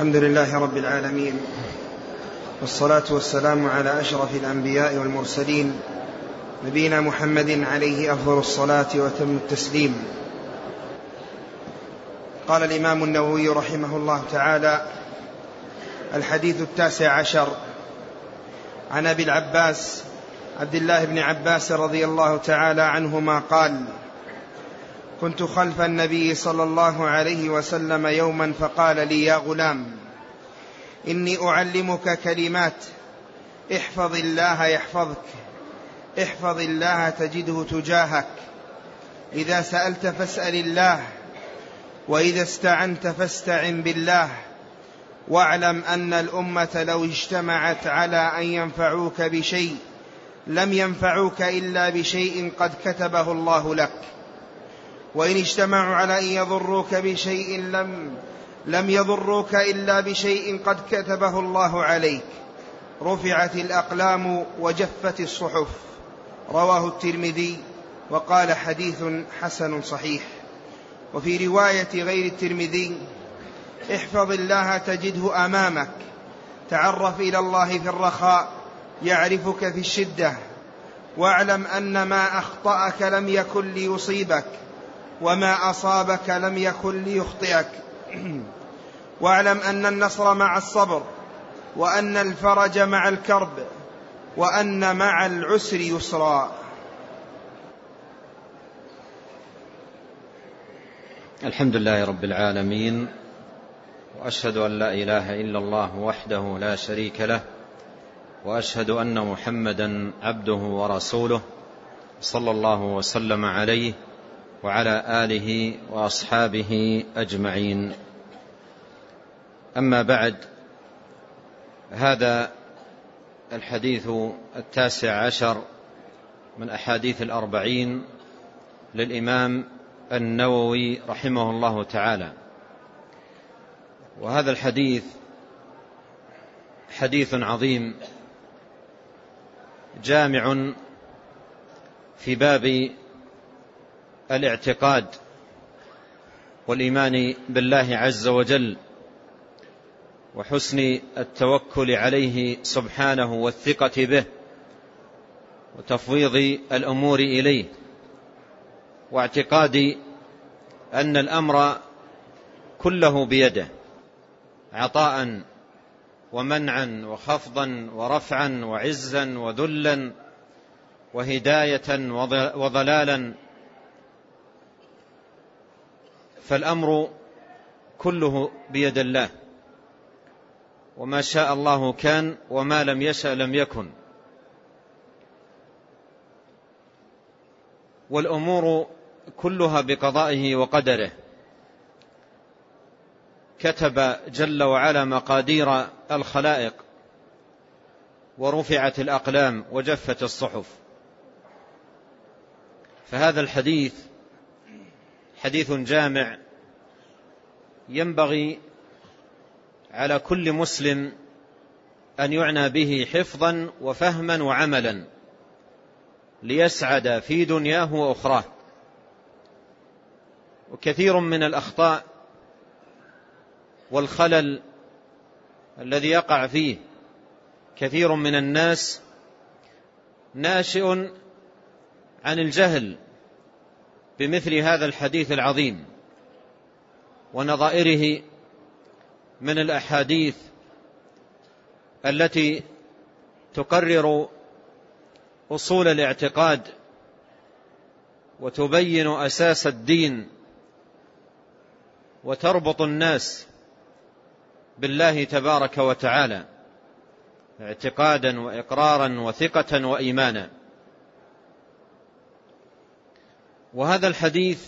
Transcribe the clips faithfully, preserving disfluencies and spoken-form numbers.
الحمد لله رب العالمين، والصلاة والسلام على أشرف الأنبياء والمرسلين، نبينا محمد عليه أفضل الصلاة وتم التسليم. قال الإمام النووي رحمه الله تعالى: الحديث التاسع عشر، عن أبي العباس عبد الله بن عباس رضي الله تعالى عنهما قال: كنت خلف النبي صلى الله عليه وسلم يوما فقال لي: يا غلام، إني أعلمك كلمات، احفظ الله يحفظك، احفظ الله تجده تجاهك، إذا سألت فاسأل الله، وإذا استعنت فاستعن بالله، واعلم أن الأمة لو اجتمعت على أن ينفعوك بشيء لم ينفعوك إلا بشيء قد كتبه الله لك، وإن اجتمعوا على أن يضروك بشيء لم, لم يضروك إلا بشيء قد كتبه الله عليك، رفعت الأقلام وجفت الصحف. رواه الترمذي وقال: حديث حسن صحيح. وفي رواية غير الترمذي: احفظ الله تجده أمامك، تعرف إلى الله في الرخاء يعرفك في الشدة، واعلم أن ما أخطأك لم يكن ليصيبك، وما أصابك لم يكن ليخطئك، واعلم أن النصر مع الصبر، وأن الفرج مع الكرب، وأن مع العسر يسرا. الحمد لله رب العالمين، وأشهد أن لا إله إلا الله وحده لا شريك له، وأشهد أن محمدا عبده ورسوله، صلى الله وسلم عليه وعلى آله وأصحابه أجمعين. أما بعد، هذا الحديث التاسع عشر من أحاديث الأربعين للإمام النووي رحمه الله تعالى. وهذا الحديث حديث عظيم جامع في باب الاعتقاد والإيمان بالله عز وجل، وحسن التوكل عليه سبحانه والثقة به، وتفويض الأمور إليه، واعتقاد أن الأمر كله بيده، عطاء ومنعا وخفضا ورفعا وعزا وذلا وهداية وضلالا، فالأمر كله بيد الله، وما شاء الله كان، وما لم يشأ لم يكن. والأمور كلها بقضائه وقدره، كتب جل وعلا مقادير الخلائق، ورفعت الأقلام وجفت الصحف. فهذا الحديث حديث جامع، ينبغي على كل مسلم أن يعنى به حفظا وفهما وعملا، ليسعد في دنياه وأخراه. وكثير من الأخطاء والخلل الذي يقع فيه كثير من الناس ناشئ عن الجهل بمثل هذا الحديث العظيم ونظائره من الأحاديث التي تقرر أصول الاعتقاد وتبين أساس الدين، وتربط الناس بالله تبارك وتعالى اعتقادا وإقرارا وثقة وإيمانا. وهذا الحديث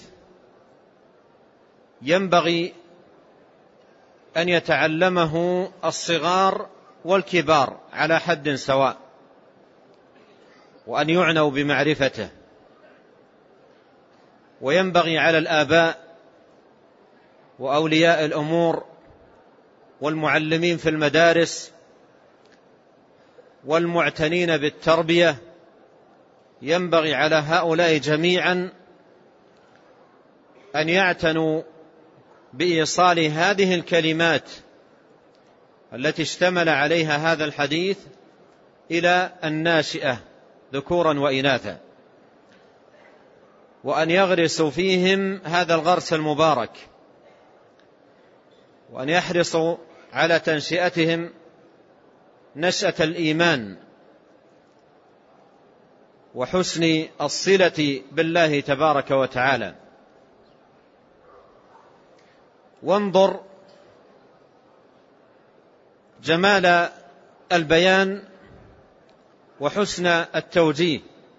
ينبغي أن يتعلمه الصغار والكبار على حد سواء، وأن يعنوا بمعرفته. وينبغي على الآباء وأولياء الأمور والمعلمين في المدارس والمعتنين بالتربية، ينبغي على هؤلاء جميعا أن يعتنوا بإيصال هذه الكلمات التي اشتمل عليها هذا الحديث إلى الناشئة ذكورا وإناثا، وأن يغرسوا فيهم هذا الغرس المبارك، وأن يحرصوا على تنشئتهم نشأة الإيمان وحسن الصلة بالله تبارك وتعالى. وانظر جمال البيان وحسن التوجيه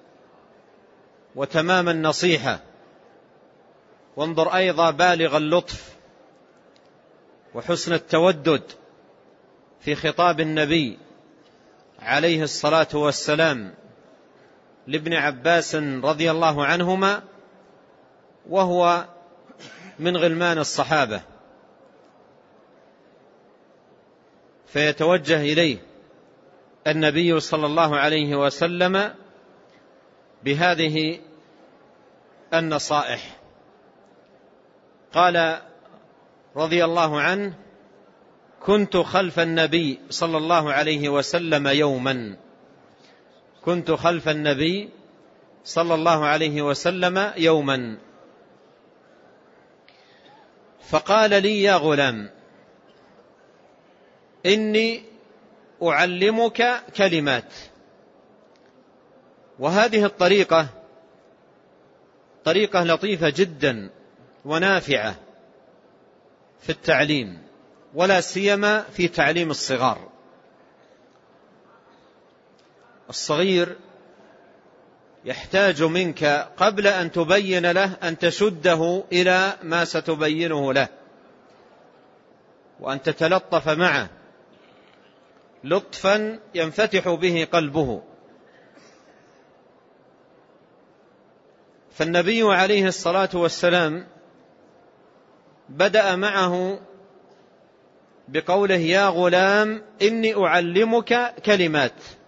وتمام النصيحة، وانظر أيضا بالغ اللطف وحسن التودد في خطاب النبي عليه الصلاة والسلام لابن عباس رضي الله عنهما وهو من غلمان الصحابة، فيتوجه إليه النبي صلى الله عليه وسلم بهذه النصائح. قال رضي الله عنه: كنت خلف النبي صلى الله عليه وسلم يوما كنت خلف النبي صلى الله عليه وسلم يوما فقال لي: يا غلام، إني أعلمك كلمات. وهذه الطريقة طريقة لطيفة جدا ونافعة في التعليم، ولا سيما في تعليم الصغار. الصغير يحتاج منك قبل أن تبين له أن تشده إلى ما ستبينه له، وأن تتلطف معه لطفا ينفتح به قلبه. فالنبي عليه الصلاة والسلام بدأ معه بقوله: يا غلام، إني أعلمك كلمات.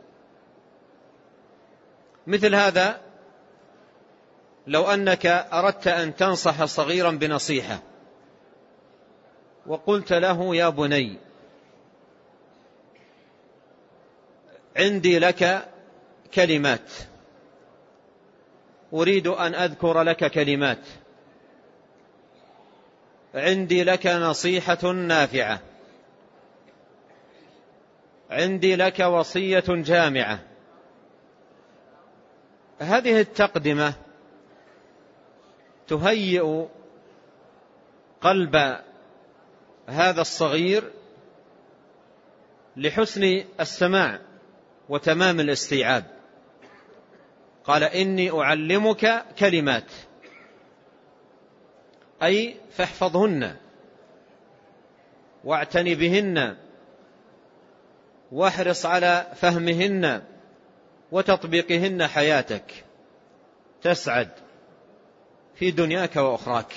مثل هذا لو أنك أردت أن تنصح صغيرا بنصيحة وقلت له: يا بني، عندي لك كلمات، أريد أن أذكر لك كلمات، عندي لك نصيحة نافعة، عندي لك وصية جامعة. هذه التقدمة تهيئ قلب هذا الصغير لحسن السماع وتمام الاستيعاب. قال: إني أعلمك كلمات، أي فاحفظهن واعتني بهن واحرص على فهمهن وتطبيقهن حياتك، تسعد في دنياك وأخراك.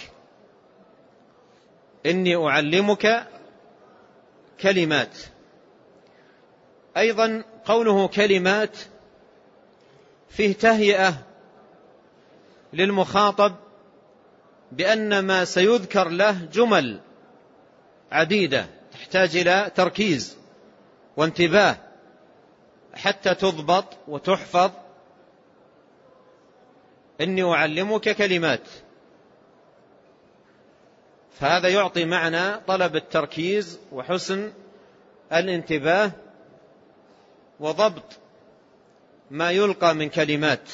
إني أعلمك كلمات. أيضا قوله كلمات فيه تهيئة للمخاطب بأن ما سيذكر له جمل عديدة تحتاج إلى تركيز وانتباه حتى تضبط وتحفظ. إني أعلمك كلمات، فهذا يعطي معنى طلب التركيز وحسن الانتباه وضبط ما يلقى من كلمات.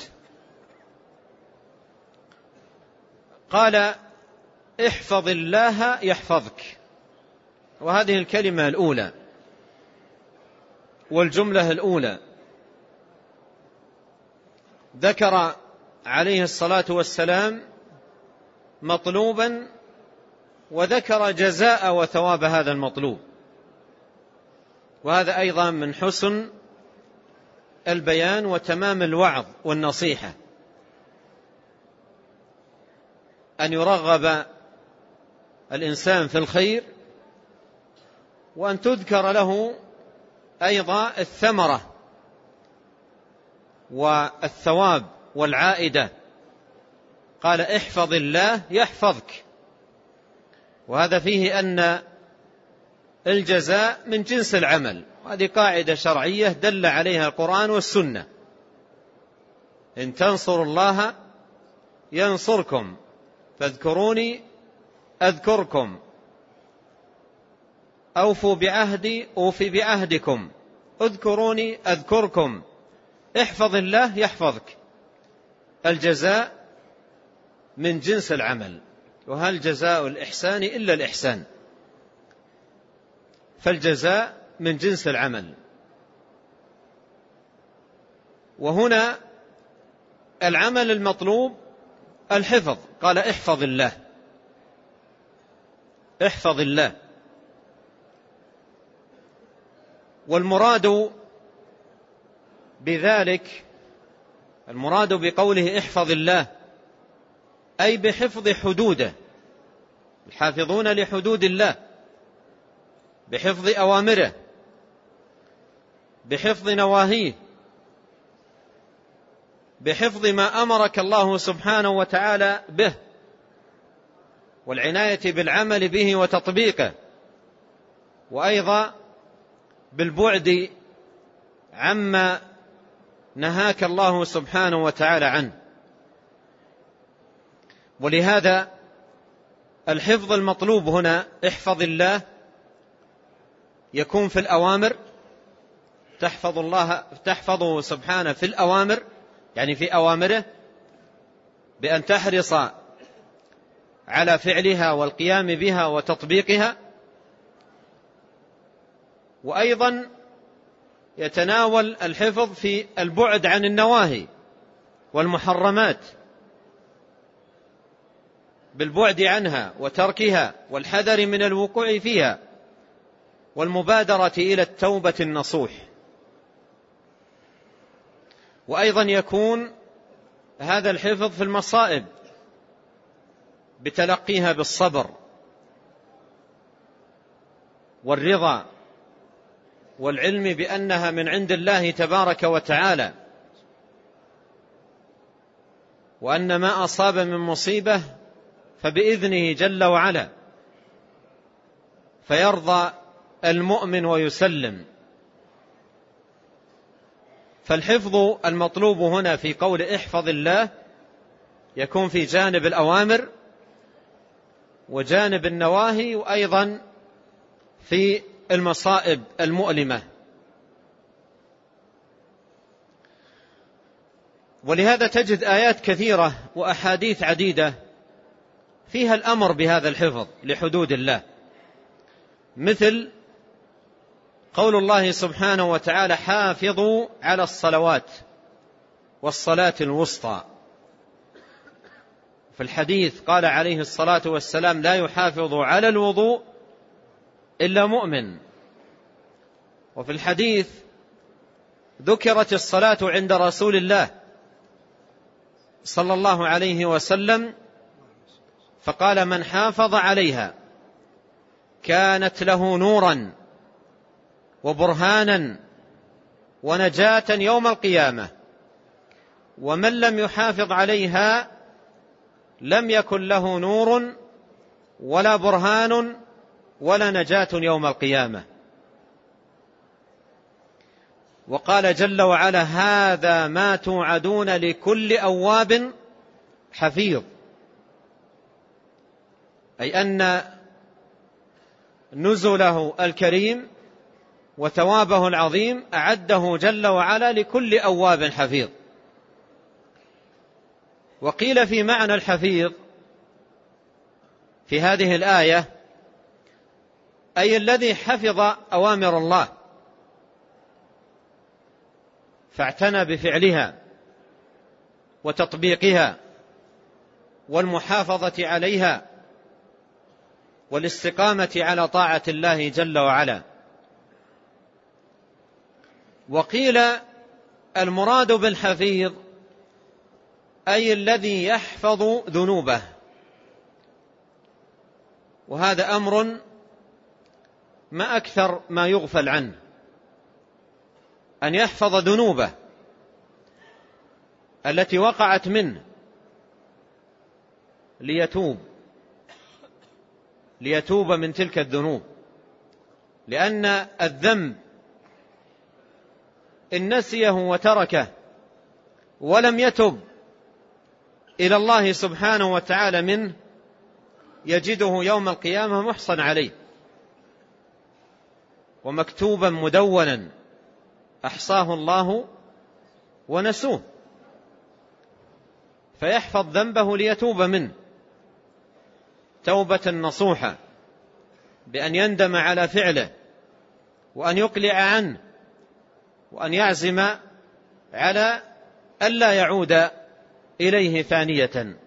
قال: احفظ الله يحفظك. وهذه الكلمة الأولى والجملة الأولى ذكر عليه الصلاة والسلام مطلوبا وذكر جزاء وثواب هذا المطلوب. وهذا أيضا من حسن البيان وتمام الوعظ والنصيحة، أن يرغب الإنسان في الخير وأن تذكر له أيضا الثمرة والثواب والعائدة. قال: احفظ الله يحفظك. وهذا فيه أن الجزاء من جنس العمل. هذه قاعدة شرعية دل عليها القرآن والسنة. إن تنصروا الله ينصركم فاذكروني أذكركم أوفوا بعهدي أوفي بعهدكم اذكروني أذكركم احفظ الله يحفظك. الجزاء من جنس العمل، وهل جزاء الإحسان إلا الإحسان؟ فالجزاء من جنس العمل. وهنا العمل المطلوب الحفظ، قال احفظ الله احفظ الله. والمراد بذلك، المراد بقوله احفظ الله أي بحفظ حدوده، الحافظون لحدود الله، بحفظ أوامره، بحفظ نواهيه، بحفظ ما أمرك الله سبحانه وتعالى به، والعناية بالعمل به وتطبيقه، وأيضا بالبعد عما نهاك الله سبحانه وتعالى عنه. ولهذا الحفظ المطلوب هنا احفظ الله يكون في الأوامر، تحفظ الله تحفظه سبحانه في الأوامر، يعني في أوامره بأن تحرص على فعلها والقيام بها وتطبيقها. وأيضا يتناول الحفظ في البعد عن النواهي والمحرمات، بالبعد عنها وتركها والحذر من الوقوع فيها والمبادرة إلى التوبة النصوح. وأيضا يكون هذا الحفظ في المصائب بتلقيها بالصبر والرضا والعلم بأنها من عند الله تبارك وتعالى، وأن ما أصاب من مصيبة فبإذنه جل وعلا، فيرضى المؤمن ويسلم. فالحفظ المطلوب هنا في قول احفظ الله يكون في جانب الأوامر وجانب النواهي، وأيضا في المصائب المؤلمة. ولهذا تجد آيات كثيرة وأحاديث عديدة فيها الأمر بهذا الحفظ لحدود الله، مثل قول الله سبحانه وتعالى حافظوا على الصلوات والصلاة الوسطى. في الحديث قال عليه الصلاة والسلام لا يحافظ على الوضوء إلا مؤمن. وفي الحديث ذكرت الصلاة عند رسول الله صلى الله عليه وسلم فقال من حافظ عليها كانت له نورا وبرهانا ونجاة يوم القيامة، ومن لم يحافظ عليها لم يكن له نور ولا برهان ولا نجاة يوم القيامة. وقال جل وعلا هذا ما توعدون لكل أواب حفيظ، أي أن نزله الكريم وثوابه العظيم أعده جل وعلا لكل أواب حفيظ. وقيل في معنى الحفيظ في هذه الآية أي الذي حفظ أوامر الله فاعتنى بفعلها وتطبيقها والمحافظة عليها والاستقامة على طاعة الله جل وعلا. وقيل المراد بالحفيظ أي الذي يحفظ ذنوبه، وهذا أمر ما أكثر ما يغفل عنه، أن يحفظ ذنوبه التي وقعت منه ليتوب ليتوب من تلك الذنوب لأن الذنب إن نسيه وتركه ولم يتب إلى الله سبحانه وتعالى منه يجده يوم القيامة محصن عليه ومكتوبا مدونا أحصاه الله ونسوه، فيحفظ ذنبه ليتوب منه توبة نصوحة بأن يندم على فعله وأن يقلع عنه وأن يعزم على ألا يعود إليه ثانية.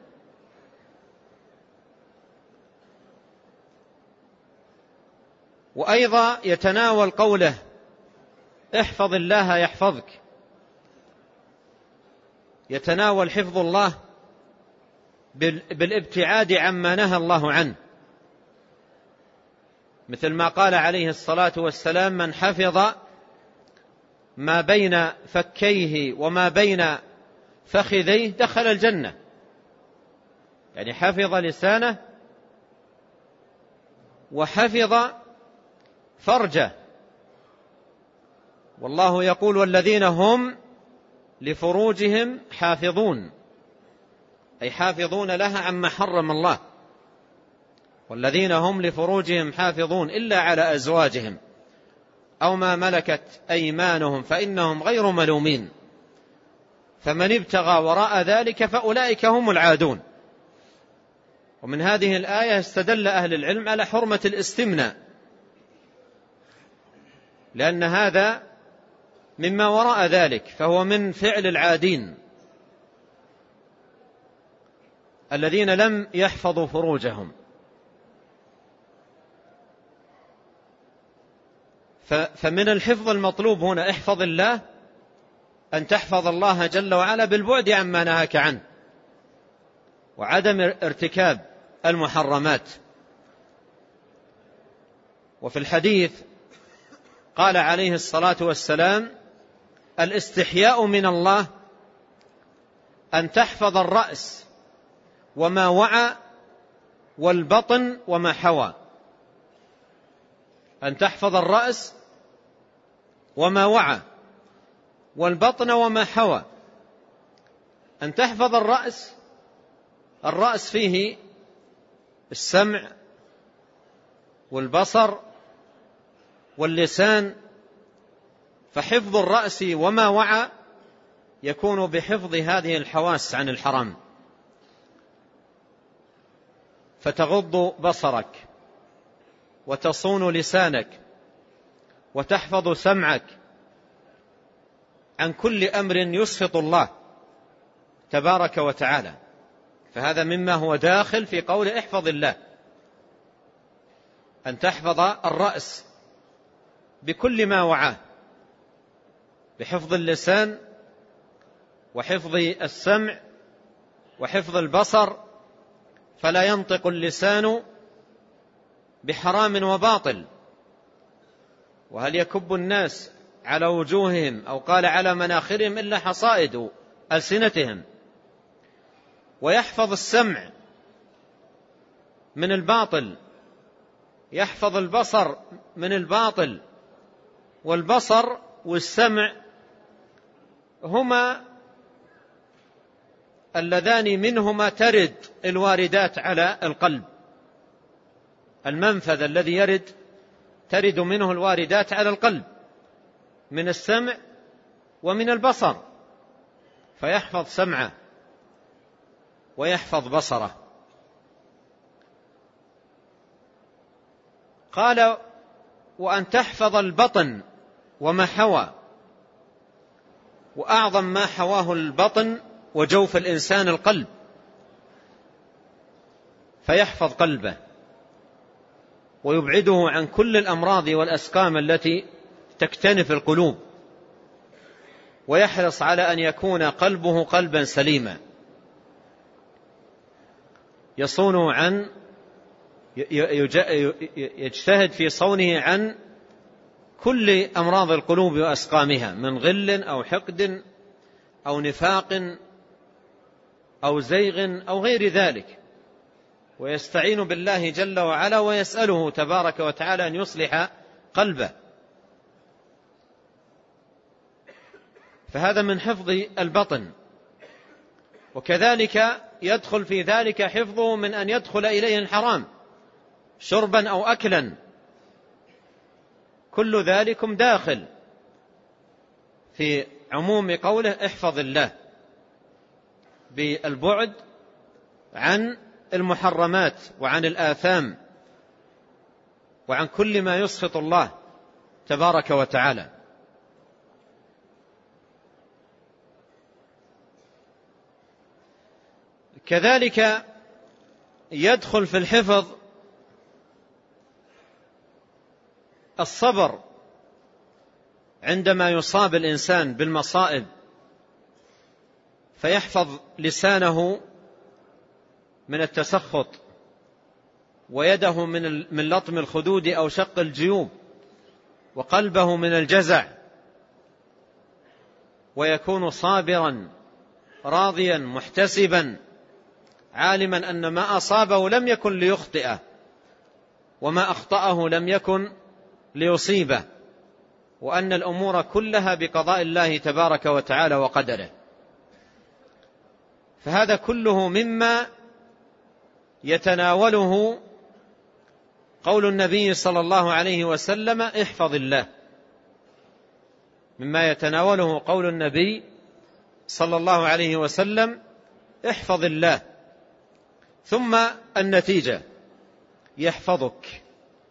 وأيضا يتناول قوله احفظ الله يحفظك، يتناول حفظ الله بالابتعاد عما نهى الله عنه، مثل ما قال عليه الصلاة والسلام من حفظ ما بين فكيه وما بين فخذيه دخل الجنة، يعني حفظ لسانه وحفظ فرجه. والله يقول والذين هم لفروجهم حافظون، أي حافظون لها عما حرم الله. والذين هم لفروجهم حافظون إلا على أزواجهم أو ما ملكت أيمانهم فإنهم غير ملومين، فمن ابتغى وراء ذلك فأولئك هم العادون. ومن هذه الآية استدل أهل العلم على حرمة الاستمناء، لأن هذا مما وراء ذلك، فهو من فعل العادين الذين لم يحفظوا فروجهم. فمن الحفظ المطلوب هنا احفظ الله، أن تحفظ الله جل وعلا بالبعد عما نهاك عنه وعدم ارتكاب المحرمات. وفي الحديث قال عليه الصلاة والسلام الاستحياء من الله أن تحفظ الرأس وما وعى والبطن وما حوى، أن تحفظ الرأس وما وعى والبطن وما حوى. أن تحفظ الرأس، الرأس فيه السمع والبصر واللسان، فحفظ الرأس وما وعى يكون بحفظ هذه الحواس عن الحرام، فتغض بصرك وتصون لسانك وتحفظ سمعك عن كل أمر يسخط الله تبارك وتعالى. فهذا مما هو داخل في قول احفظ الله، أن تحفظ الرأس بكل ما وعاه، بحفظ اللسان وحفظ السمع وحفظ البصر، فلا ينطق اللسان بحرام وباطل. وهل يكب الناس على وجوههم أو قال على مناخرهم إلا حصائد ألسنتهم. ويحفظ السمع من الباطل، يحفظ البصر من الباطل، والبصر والسمع هما اللذان منهما ترد الواردات على القلب، المنفذ الذي يرد ترد منه الواردات على القلب من السمع ومن البصر، فيحفظ سمعه ويحفظ بصره. قال وأن تحفظ البطن وما حوى، وأعظم ما حواه البطن وجوف الإنسان القلب، فيحفظ قلبه ويبعده عن كل الأمراض والأسقام التي تكتنف القلوب، ويحرص على أن يكون قلبه قلبا سليما يصون عن يجتهد في صونه عن كل أمراض القلوب وأسقامها من غل أو حقد أو نفاق أو زيغ أو غير ذلك، ويستعين بالله جل وعلا ويسأله تبارك وتعالى أن يصلح قلبه، فهذا من حفظ البطن. وكذلك يدخل في ذلك حفظه من أن يدخل إليه الحرام شربا أو أكلا، كل ذلكم داخل في عموم قوله احفظ الله، بالبعد عن المحرمات وعن الآثام وعن كل ما يسخط الله تبارك وتعالى. كذلك يدخل في الحفظ الصبر عندما يصاب الإنسان بالمصائب، فيحفظ لسانه من التسخط، ويده من من لطم الخدود أو شق الجيوب، وقلبه من الجزع، ويكون صابرا راضيا محتسبا عالما أن ما أصابه لم يكن ليخطئه، وما أخطأه لم يكن ليصيبه، وأن الأمور كلها بقضاء الله تبارك وتعالى وقدره. فهذا كله مما يتناوله قول النبي صلى الله عليه وسلم احفظ الله، مما يتناوله قول النبي صلى الله عليه وسلم احفظ الله. ثم النتيجة يحفظك.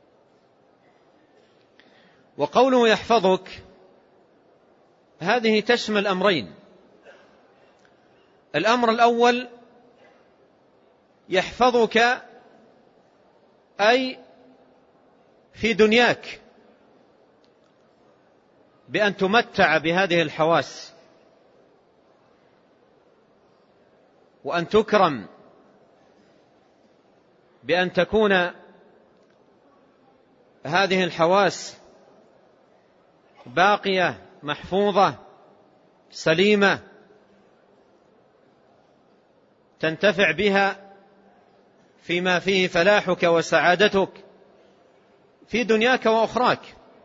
وقوله يحفظك هذه تشمل أمرين. الأمر الأول يحفظك أي في دنياك بأن تمتع بهذه الحواس، وأن تكرم بأن تكون هذه الحواس باقية محفوظة سليمة تنتفع بها فيما فيه فلاحك وسعادتك في دنياك وأخراك.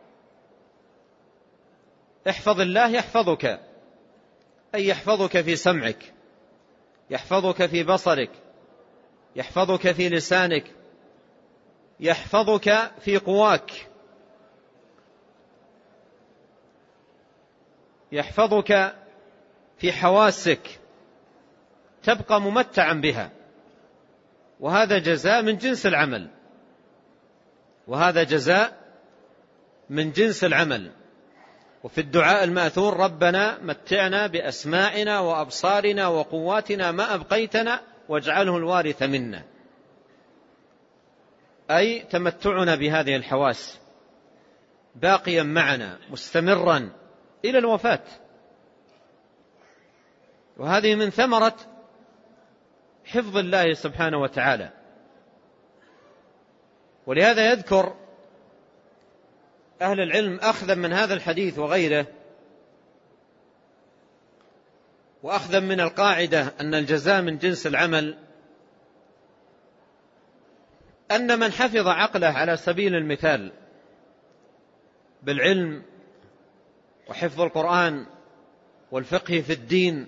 احفظ الله يحفظك، أي يحفظك في سمعك، يحفظك في بصرك، يحفظك في لسانك، يحفظك في قواك، يحفظك في حواسك، تبقى ممتعا بها. وهذا جزاء من جنس العمل، وهذا جزاء من جنس العمل. وفي الدعاء المأثور ربنا متعنا بأسماعنا وأبصارنا وقواتنا ما أبقيتنا واجعله الوارث منا، أي تمتعنا بهذه الحواس باقيا معنا مستمرا إلى الوفاة. وهذه من ثمرة حفظ الله سبحانه وتعالى. ولهذا يذكر أهل العلم أخذا من هذا الحديث وغيره، وأخذا من القاعدة أن الجزاء من جنس العمل، أن من حفظ عقله على سبيل المثال بالعلم وحفظ القرآن والفقه في الدين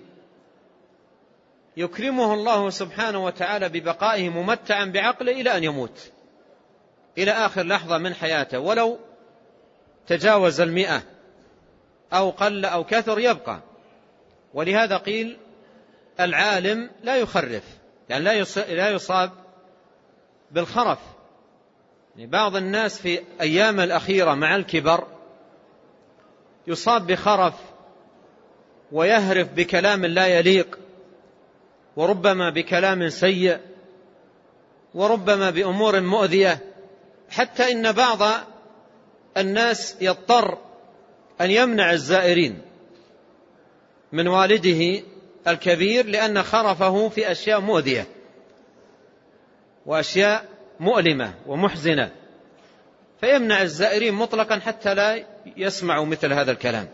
يكرمه الله سبحانه وتعالى ببقائه ممتعا بعقله إلى أن يموت، إلى آخر لحظة من حياته، ولو تجاوز المئة أو قل أو كثر يبقى. ولهذا قيل العالم لا يخرف، يعني لا يصاب بالخرف. يعني بعض الناس في أيام الأخيرة مع الكبر يصاب بخرف ويهرف بكلام لا يليق، وربما بكلام سيء، وربما بأمور مؤذية، حتى إن بعض الناس يضطر أن يمنع الزائرين من والده الكبير لأن خرفه في أشياء مؤذية وأشياء مؤلمة ومحزنة، فيمنع الزائرين مطلقا حتى لا يسمعوا مثل هذا الكلام.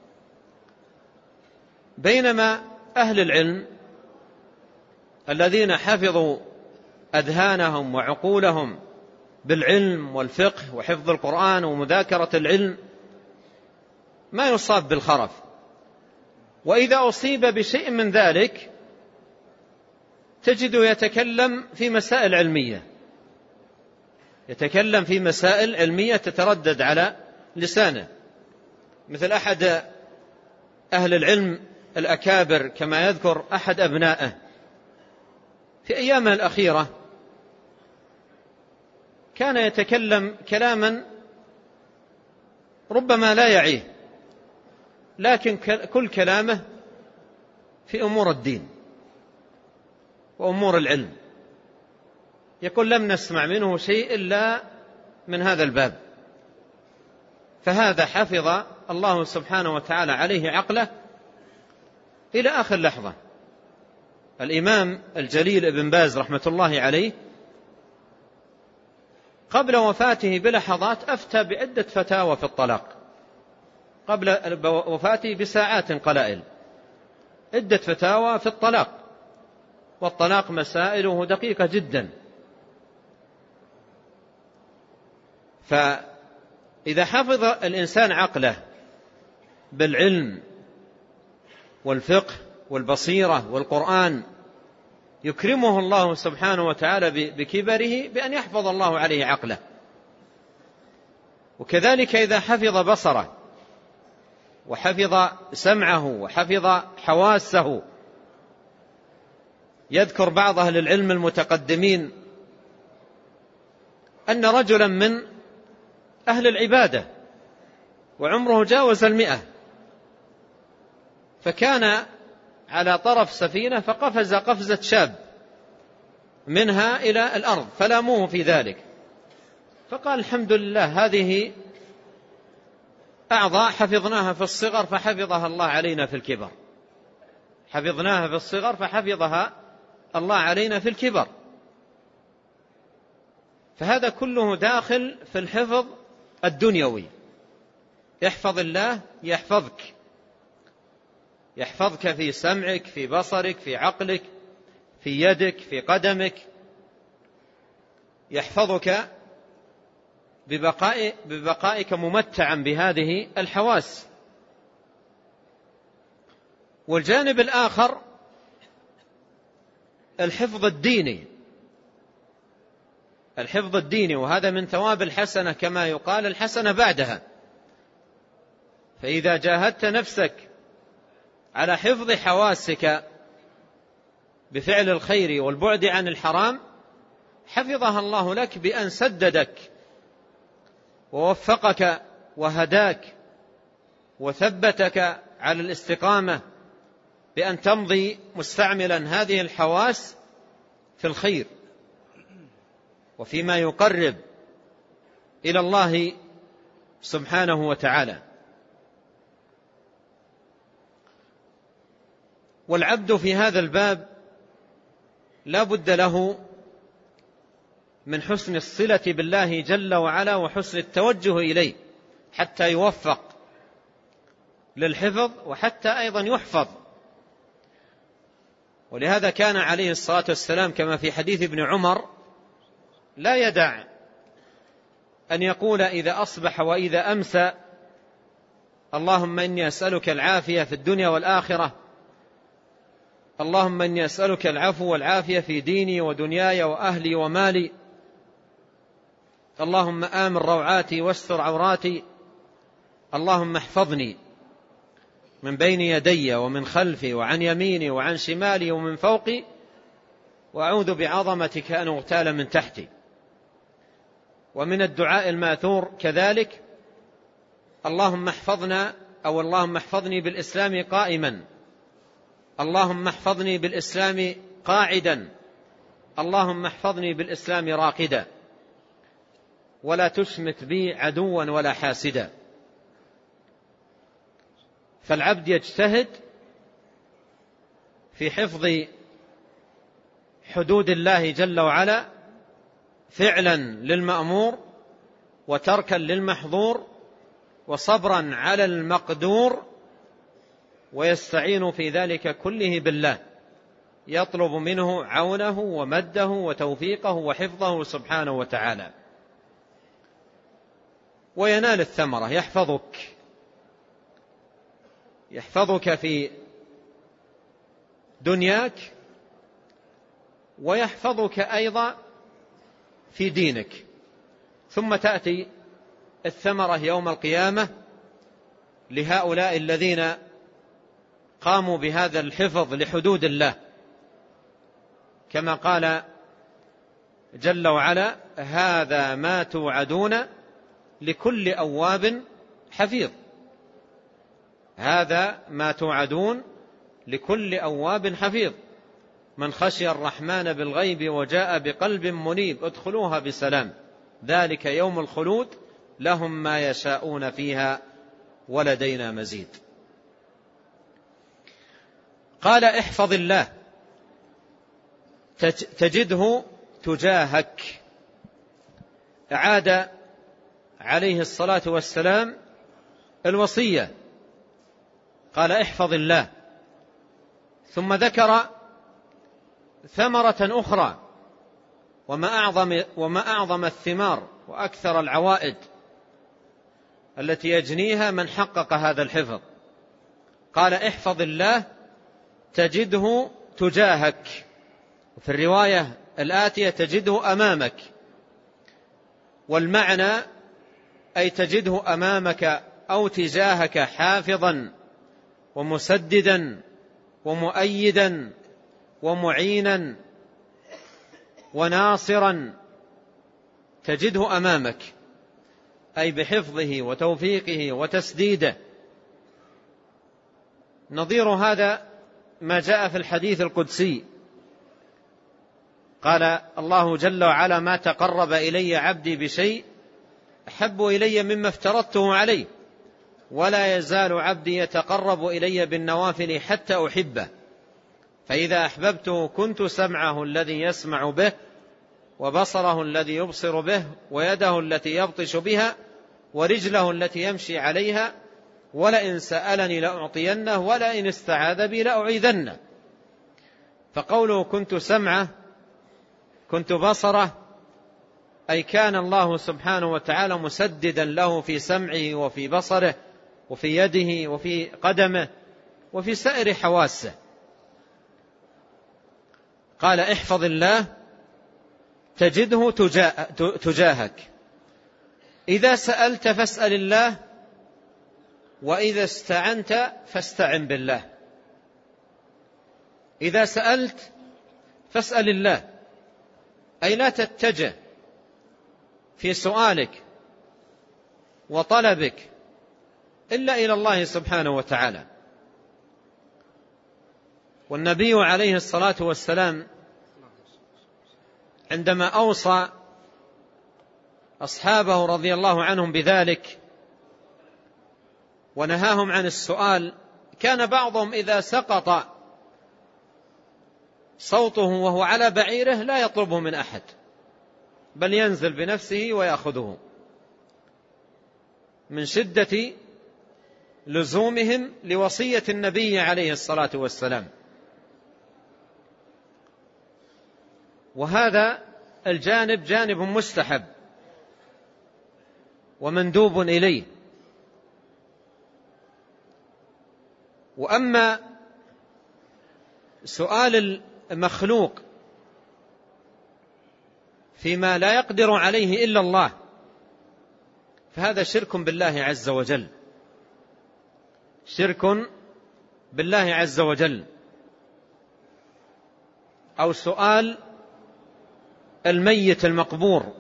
بينما أهل العلم الذين حفظوا أذهانهم وعقولهم بالعلم والفقه وحفظ القرآن ومذاكرة العلم ما يصاب بالخرف، وإذا أصيب بشيء من ذلك تجده يتكلم في مسائل علمية، يتكلم في مسائل علمية تتردد على لسانه، مثل أحد أهل العلم الأكابر كما يذكر أحد أبنائه في أيامه الأخيرة، كان يتكلم كلاما ربما لا يعيه، لكن كل كلامه في أمور الدين وأمور العلم، يقول لم نسمع منه شيء إلا من هذا الباب. فهذا حفظ الله سبحانه وتعالى عليه عقله إلى آخر لحظة. الإمام الجليل ابن باز رحمة الله عليه قبل وفاته بلحظات أفتى بعدة فتاوى في الطلاق، قبل وفاته بساعات قلائل عدة فتاوى في الطلاق، والطلاق مسائله دقيقة جدا. فإذا حفظ الإنسان عقله بالعلم والفقه والبصيرة والقرآن يكرمه الله سبحانه وتعالى بكبره بأن يحفظ الله عليه عقله. وكذلك إذا حفظ بصره وحفظ سمعه وحفظ حواسه. يذكر بعض أهل العلم المتقدمين أن رجلا من أهل العبادة وعمره جاوز المئة، فكان على طرف سفينة فقفز قفزة شاب منها إلى الأرض فلاموه في ذلك، فقال الحمد لله هذه أعضاء حفظناها في الصغر فحفظها الله علينا في الكبر، حفظناها في الصغر فحفظها الله علينا في الكبر. فهذا كله داخل في الحفظ الدنيوي. احفظ الله يحفظك، يحفظك في سمعك، في بصرك، في عقلك، في يدك، في قدمك، يحفظك ببقاء ببقائك ممتعا بهذه الحواس. والجانب الآخر الحفظ الديني، الحفظ الديني، وهذا من ثواب الحسنة كما يقال الحسنة بعدها. فإذا جاهدت نفسك على حفظ حواسك بفعل الخير والبعد عن الحرام حفظها الله لك بأن سددك ووفقك وهداك وثبتك على الاستقامة بأن تمضي مستعملا هذه الحواس في الخير وفيما يقرب إلى الله سبحانه وتعالى. والعبد في هذا الباب لا بد له من حسن الصلة بالله جل وعلا وحسن التوجه إليه حتى يوفق للحفظ وحتى أيضا يحفظ. ولهذا كان عليه الصلاة والسلام كما في حديث ابن عمر لا يدع أن يقول إذا أصبح وإذا أمسى اللهم إني أسألك العافية في الدنيا والآخرة، اللهم إني أسألك العفو والعافية في ديني ودنياي وأهلي ومالي، اللهم آمن روعاتي واستر عوراتي، اللهم احفظني من بين يدي ومن خلفي وعن يميني وعن شمالي ومن فوقي، وأعوذ بعظمتك أن أغتال من تحتي. ومن الدعاء الماثور كذلك اللهم احفظنا أو اللهم احفظني بالإسلام قائما، اللهم احفظني بالإسلام قاعدا، اللهم احفظني بالإسلام راقدا، ولا تشمت بي عدوا ولا حاسدا. فالعبد يجتهد في حفظ حدود الله جل وعلا فعلا للمأمور وتركا للمحظور وصبرا على المقدور، ويستعين في ذلك كله بالله، يطلب منه عونه ومده وتوفيقه وحفظه سبحانه وتعالى. وينال الثمرة. يحفظك يحفظك في دنياك، ويحفظك أيضا في دينك. ثم تأتي الثمرة يوم القيامة لهؤلاء الذين قاموا بهذا الحفظ لحدود الله، كما قال جل وعلا: هذا ما توعدون لكل أواب حفيظ. هذا ما توعدون لكل أواب حفيظ، من خشي الرحمن بالغيب وجاء بقلب منيب ادخلوها بسلام، ذلك يوم الخلود لهم ما يشاءون فيها ولدينا مزيد. قال: احفظ الله تجده تجاهك. أعاد عليه الصلاة والسلام الوصية، قال: احفظ الله، ثم ذكر ثمرة أخرى: وما أعظم, وما أعظم الثمار وأكثر العوائد التي يجنيها من حقق هذا الحفظ. قال: احفظ الله تجده تجاهك، وفي الرواية الآتية تجده أمامك. والمعنى أي تجده أمامك أو تجاهك حافظا ومسددا ومؤيدا ومعينا وناصرا. تجده أمامك أي بحفظه وتوفيقه وتسديده. نظير هذا ما جاء في الحديث القدسي، قال الله جل وعلا: ما تقرب إلي عبدي بشيء أحب إلي مما افترضته عليه، ولا يزال عبدي يتقرب إلي بالنوافل حتى أحبه، فإذا أحببته كنت سمعه الذي يسمع به، وبصره الذي يبصر به، ويده التي يبطش بها، ورجله التي يمشي عليها، ولئن سألني لأعطينه، ولئن استعاذ بي لأعيذنه. فقوله كنت سمعه كنت بصره، أي كان الله سبحانه وتعالى مسددا له في سمعه وفي بصره وفي يده وفي قدمه وفي سائر حواسه. قال: احفظ الله تجده تجاهك. إذا سألت فاسأل الله، وإذا استعنت فاستعن بالله. إذا سألت فاسأل الله، أي لا تتجه في سؤالك وطلبك إلا إلى الله سبحانه وتعالى. والنبي عليه الصلاة والسلام عندما أوصى أصحابه رضي الله عنهم بذلك ونهاهم عن السؤال، كان بعضهم إذا سقط صوته وهو على بعيره لا يطلبه من أحد، بل ينزل بنفسه ويأخذه من شدة لزومهم لوصية النبي عليه الصلاة والسلام. وهذا الجانب جانب مستحب ومندوب إليه. وأما سؤال المخلوق فيما لا يقدر عليه إلا الله فهذا شرك بالله عز وجل، شرك بالله عز وجل. أو سؤال الميت المقبور،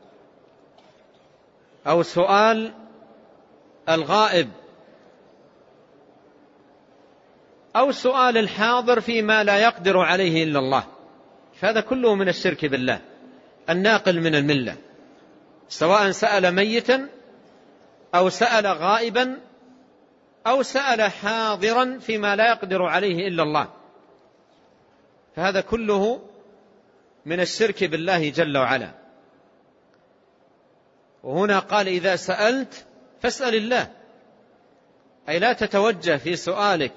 أو سؤال الغائب، أو سؤال الحاضر فيما لا يقدر عليه إلا الله، فهذا كله من الشرك بالله الناقل من الملة، سواء سأل ميتا أو سأل غائبا أو سأل حاضرا فيما لا يقدر عليه إلا الله، فهذا كله من الشرك بالله جل وعلا. وهنا قال: إذا سألت فاسأل الله، أي لا تتوجه في سؤالك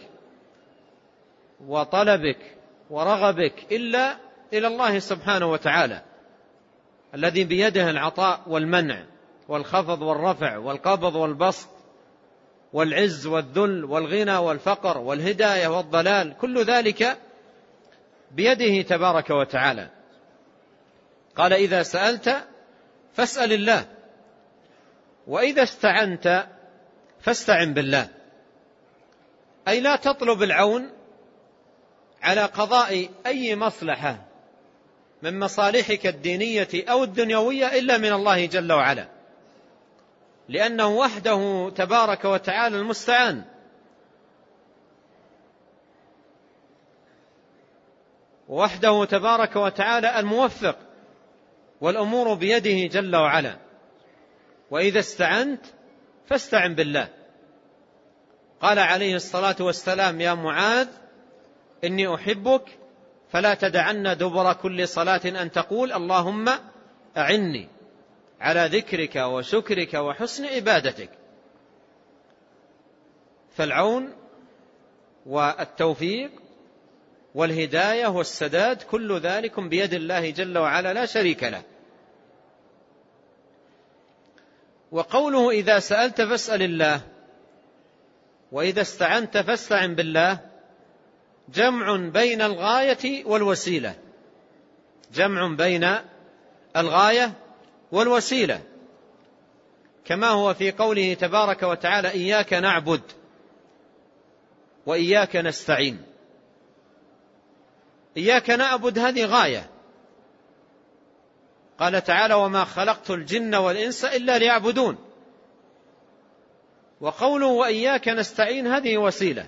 وطلبك ورغبك إلا إلى الله سبحانه وتعالى الذي بيده العطاء والمنع والخفض والرفع والقبض والبسط والعز والذل والغنى والفقر والهداية والضلال، كل ذلك بيده تبارك وتعالى. قال إذا سألت فاسأل الله، وإذا استعنت فاستعن بالله، أي لا تطلب العون على قضاء أي مصلحة من مصالحك الدينية أو الدنيوية إلا من الله جل وعلا، لأنه وحده تبارك وتعالى المستعان. وحده تبارك وتعالى الموفق، والأمور بيده جل وعلا. وإذا استعنت فاستعن بالله. قال عليه الصلاة والسلام يا معاذ إني أحبك فلا تدعن دبر كل صلاة أن تقول اللهم أعني على ذكرك وشكرك وحسن عبادتك. فالعون والتوفيق والهداية والسداد كل ذلك بيد الله جل وعلا لا شريك له. وقوله إذا سألت فاسأل الله وإذا استعنت فاستعن بالله جمع بين الغاية والوسيلة، جمع بين الغاية والوسيلة، كما هو في قوله تبارك وتعالى إياك نعبد وإياك نستعين. إياك نعبد هذه غاية، قال تعالى وما خلقت الجن والإنس إلا ليعبدون. وقوله وإياك نستعين هذه وسيلة،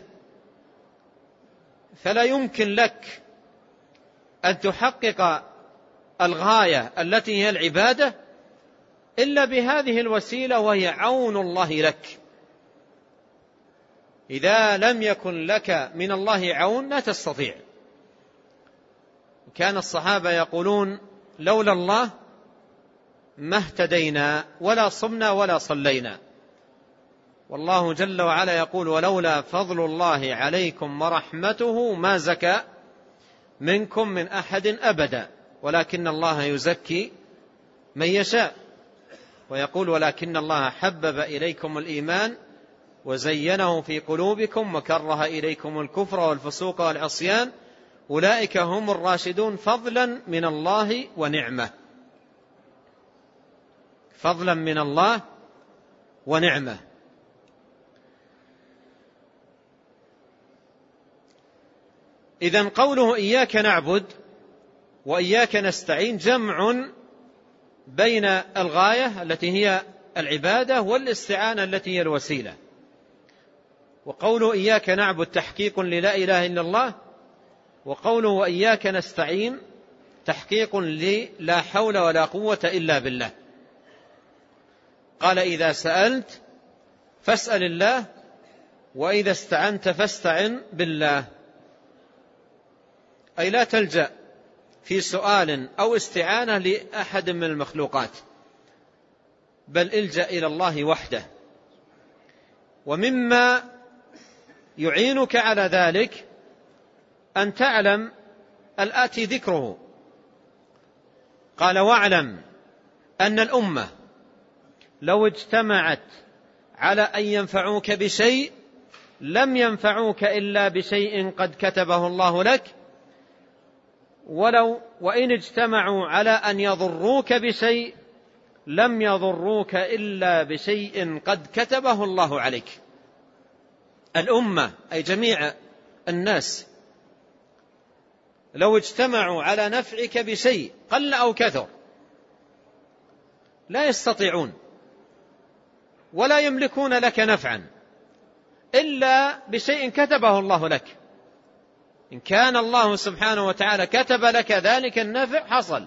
فلا يمكن لك أن تحقق الغاية التي هي العبادة إلا بهذه الوسيلة، وهي عون الله لك. إذا لم يكن لك من الله عون لا تستطيع. كان الصحابة يقولون لولا الله ما اهتدينا ولا صمنا ولا صلينا. والله جل وعلا يقول ولولا فضل الله عليكم ورحمته ما زكى منكم من أحد أبدا ولكن الله يزكي من يشاء. ويقول ولكن الله حبب إليكم الإيمان وزينه في قلوبكم وكره إليكم الكفر والفسوق والعصيان أولئك هم الراشدون فضلا من الله ونعمة. فضلا من الله ونعمة. إذن قوله إياك نعبد وإياك نستعين جمع بين الغاية التي هي العبادة والاستعانة التي هي الوسيلة. وقوله إياك نعبد تحقيق للا إله إلا الله، وقوله وإياك نستعين تحقيق للا حول ولا قوة إلا بالله. قال إذا سألت فاسأل الله وإذا استعنت فاستعن بالله، أي لا تلجأ في سؤال أو استعانة لأحد من المخلوقات، بل الجأ إلى الله وحده. ومما يعينك على ذلك أن تعلم الآتي ذكره. قال واعلم أن الأمة لو اجتمعت على أن ينفعوك بشيء لم ينفعوك إلا بشيء قد كتبه الله لك، ولو وإن اجتمعوا على أن يضروك بشيء لم يضروك إلا بشيء قد كتبه الله عليك. الأمة أي جميع الناس لو اجتمعوا على نفعك بشيء قل أو كثر لا يستطيعون ولا يملكون لك نفعا إلا بشيء كتبه الله لك. إن كان الله سبحانه وتعالى كتب لك ذلك النفع حصل،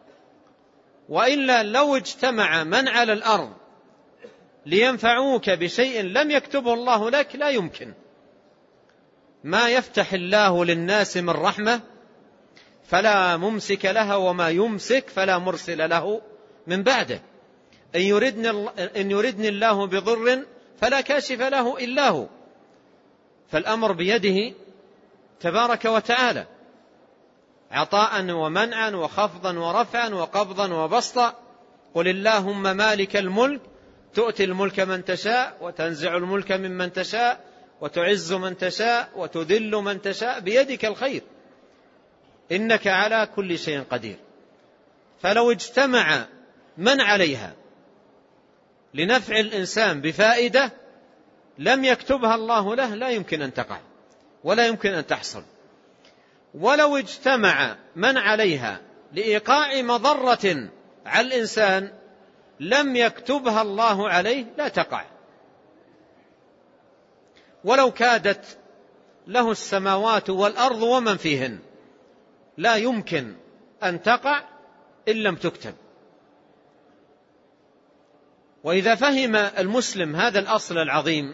وإلا لو اجتمع من على الأرض لينفعوك بشيء لم يكتبه الله لك لا يمكن. ما يفتح الله للناس من رحمة فلا ممسك لها وما يمسك فلا مرسل له من بعده. إن يردني, إن يردني الله بضر فلا كاشف له إلا هو. فالأمر بيده تبارك وتعالى، عطاء ومنعا وخفضا ورفعا وقبضا وبسطا قل اللهم مالك الملك تؤتي الملك من تشاء وتنزع الملك ممن تشاء وتعز من تشاء وتذل من تشاء بيدك الخير إنك على كل شيء قدير. فلو اجتمع من عليها لنفع الإنسان بفائدة لم يكتبها الله له لا يمكن أن تقع ولا يمكن أن تحصل. ولو اجتمع من عليها لإيقاع مضرة على الإنسان لم يكتبها الله عليه لا تقع. ولو كادت له السماوات والأرض ومن فيهن لا يمكن أن تقع إن لم تكتب. وإذا فهم المسلم هذا الأصل العظيم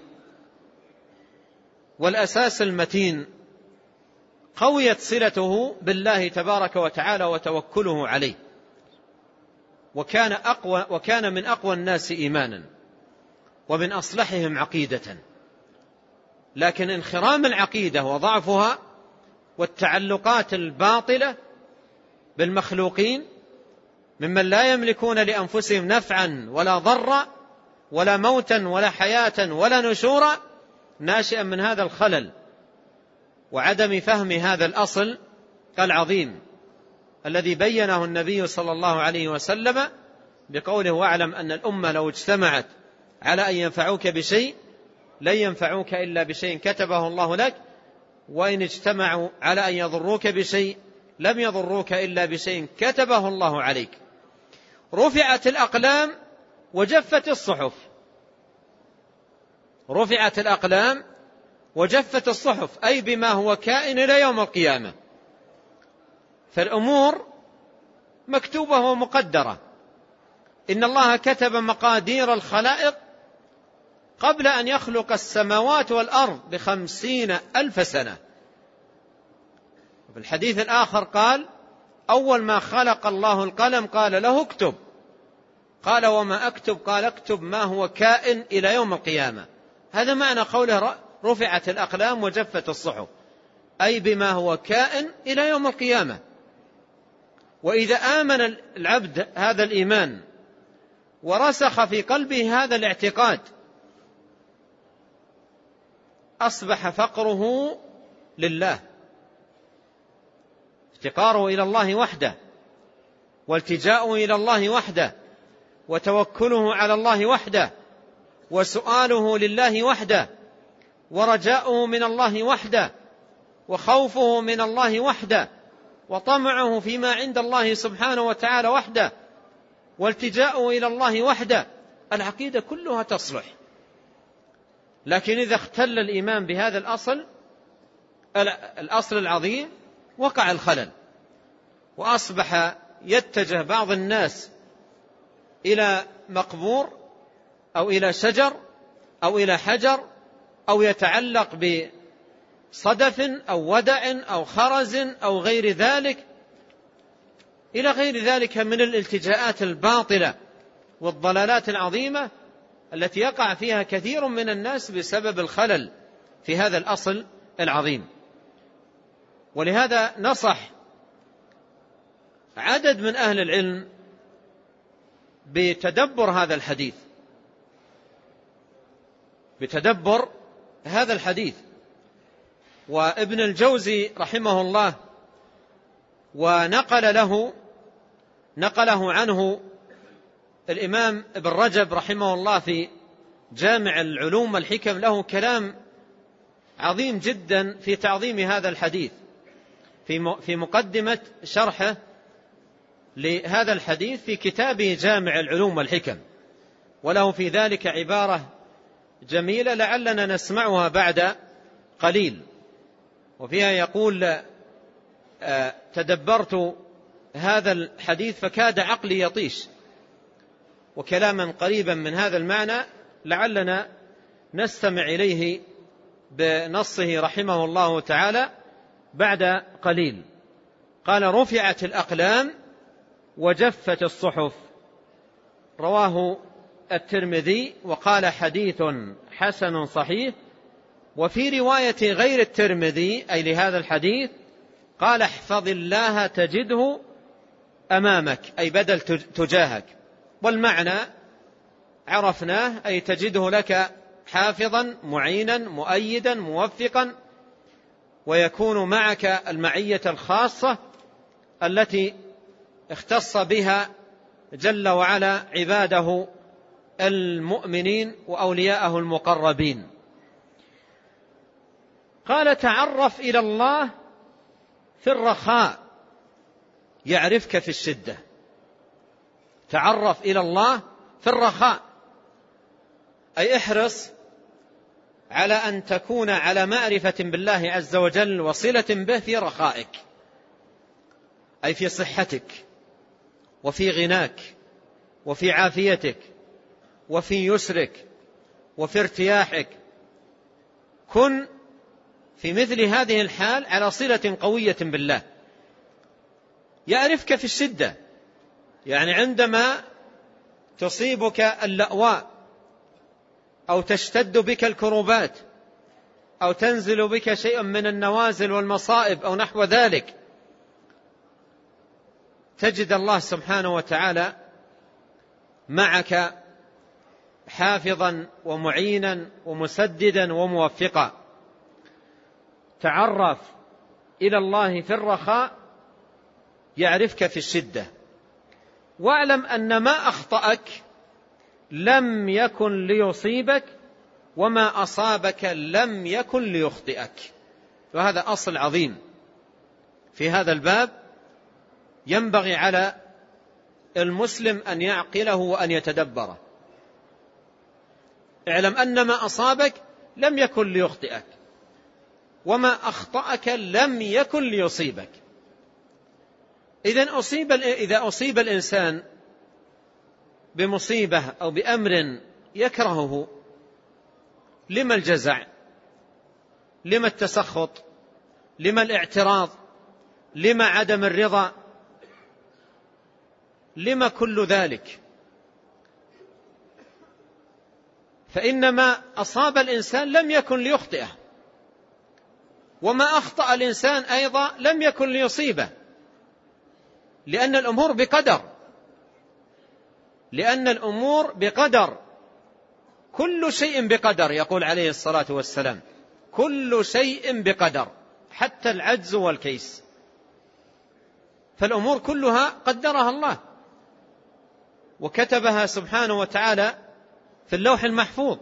والأساس المتين قويت صلته بالله تبارك وتعالى وتوكله عليه، وكان أقوى وكان من أقوى الناس إيمانا ومن أصلحهم عقيدة. لكن انخرام العقيدة وضعفها والتعلقات الباطلة بالمخلوقين ممن لا يملكون لأنفسهم نفعا ولا ضرا ولا موتا ولا حياة ولا نشورا ناشئا من هذا الخلل وعدم فهم هذا الأصل العظيم الذي بينه النبي صلى الله عليه وسلم بقوله واعلم أن الأمة لو اجتمعت على أن ينفعوك بشيء لن ينفعوك إلا بشيء كتبه الله لك وإن اجتمعوا على أن يضروك بشيء لم يضروك إلا بشيء كتبه الله عليك. رفعت الأقلام وجفت الصحف رفعت الأقلام وجفت الصحف أي بما هو كائن إلى يوم القيامة. فالأمور مكتوبة ومقدرة. إن الله كتب مقادير الخلائق قبل أن يخلق السماوات والأرض بخمسين ألف سنة. في الحديث الآخر قال أول ما خلق الله القلم قال له اكتب، قال وما أكتب؟ قال اكتب ما هو كائن إلى يوم القيامة. هذا معنى قوله رفعت الأقلام وجفت الصحف أي بما هو كائن إلى يوم القيامة. وإذا آمن العبد هذا الإيمان ورسخ في قلبه هذا الاعتقاد أصبح فقره لله، افتقاره إلى الله وحده والتجاؤه إلى الله وحده وتوكله على الله وحده وسؤاله لله وحده ورجاؤه من الله وحده وخوفه من الله وحده وطمعه فيما عند الله سبحانه وتعالى وحده والتجاؤه إلى الله وحده. العقيدة كلها تصلح. لكن إذا اختل الإيمان بهذا الأصل الأصل العظيم وقع الخلل وأصبح يتجه بعض الناس إلى مقبور أو إلى شجر أو إلى حجر أو يتعلق بصدف أو ودع أو خرز أو غير ذلك إلى غير ذلك من الالتجاءات الباطلة والضلالات العظيمة التي يقع فيها كثير من الناس بسبب الخلل في هذا الأصل العظيم. ولهذا نصح عدد من أهل العلم بتدبر هذا الحديث بتدبر هذا الحديث وابن الجوزي رحمه الله ونقل له نقله عنه الإمام ابن رجب رحمه الله في جامع العلوم والحكم له كلام عظيم جدا في تعظيم هذا الحديث في مقدمة شرحه لهذا الحديث في كتابه جامع العلوم والحكم، وله في ذلك عبارة جميلة لعلنا نسمعها بعد قليل. وفيها يقول تدبرت هذا الحديث فكاد عقلي يطيش، وكلاما قريبا من هذا المعنى لعلنا نستمع إليه بنصه رحمه الله تعالى بعد قليل. قال رفعت الأقلام وجفت الصحف، رواه الترمذي وقال حديث حسن صحيح. وفي رواية غير الترمذي أي لهذا الحديث قال احفظ الله تجده أمامك أي بدل تجاهك، والمعنى عرفناه، أي تجده لك حافظا معينا مؤيدا موفقا، ويكون معك المعية الخاصة التي اختص بها جل وعلا عباده المؤمنين وأولياءه المقربين. قال تعرف إلى الله في الرخاء يعرفك في الشدة. تعرف إلى الله في الرخاء، أي احرص على أن تكون على معرفة بالله عز وجل وصلة به في رخائك، أي في صحتك وفي غناك وفي عافيتك وفي يسرك وفي ارتياحك. كن في مثل هذه الحال على صلة قوية بالله. يعرفك في الشدة، يعني عندما تصيبك اللأواء أو تشتد بك الكروبات أو تنزل بك شيء من النوازل والمصائب أو نحو ذلك، تجد الله سبحانه وتعالى معك حافظا ومعينا ومسددا وموفقا. تعرف إلى الله في الرخاء يعرفك في الشدة. واعلم أن ما أخطأك لم يكن ليصيبك، وما أصابك لم يكن ليخطئك. وهذا أصل عظيم في هذا الباب، ينبغي على المسلم أن يعقله وأن يتدبره. اعلم أن ما أصابك لم يكن ليخطئك، وما أخطأك لم يكن ليصيبك. إذن أصيب إذا أصيب الإنسان بمصيبة أو بأمر يكرهه، لما الجزع؟ لما التسخط؟ لما الاعتراض؟ لما عدم الرضا؟ لما كل ذلك؟ فإنما أصاب الإنسان لم يكن ليخطئه، وما أخطأ الإنسان أيضا لم يكن ليصيبه، لأن الأمور بقدر. لأن الأمور بقدر، كل شيء بقدر، يقول عليه الصلاة والسلام: كل شيء بقدر حتى العجز والكيس. فالأمور كلها قدرها الله وكتبها سبحانه وتعالى في اللوح المحفوظ،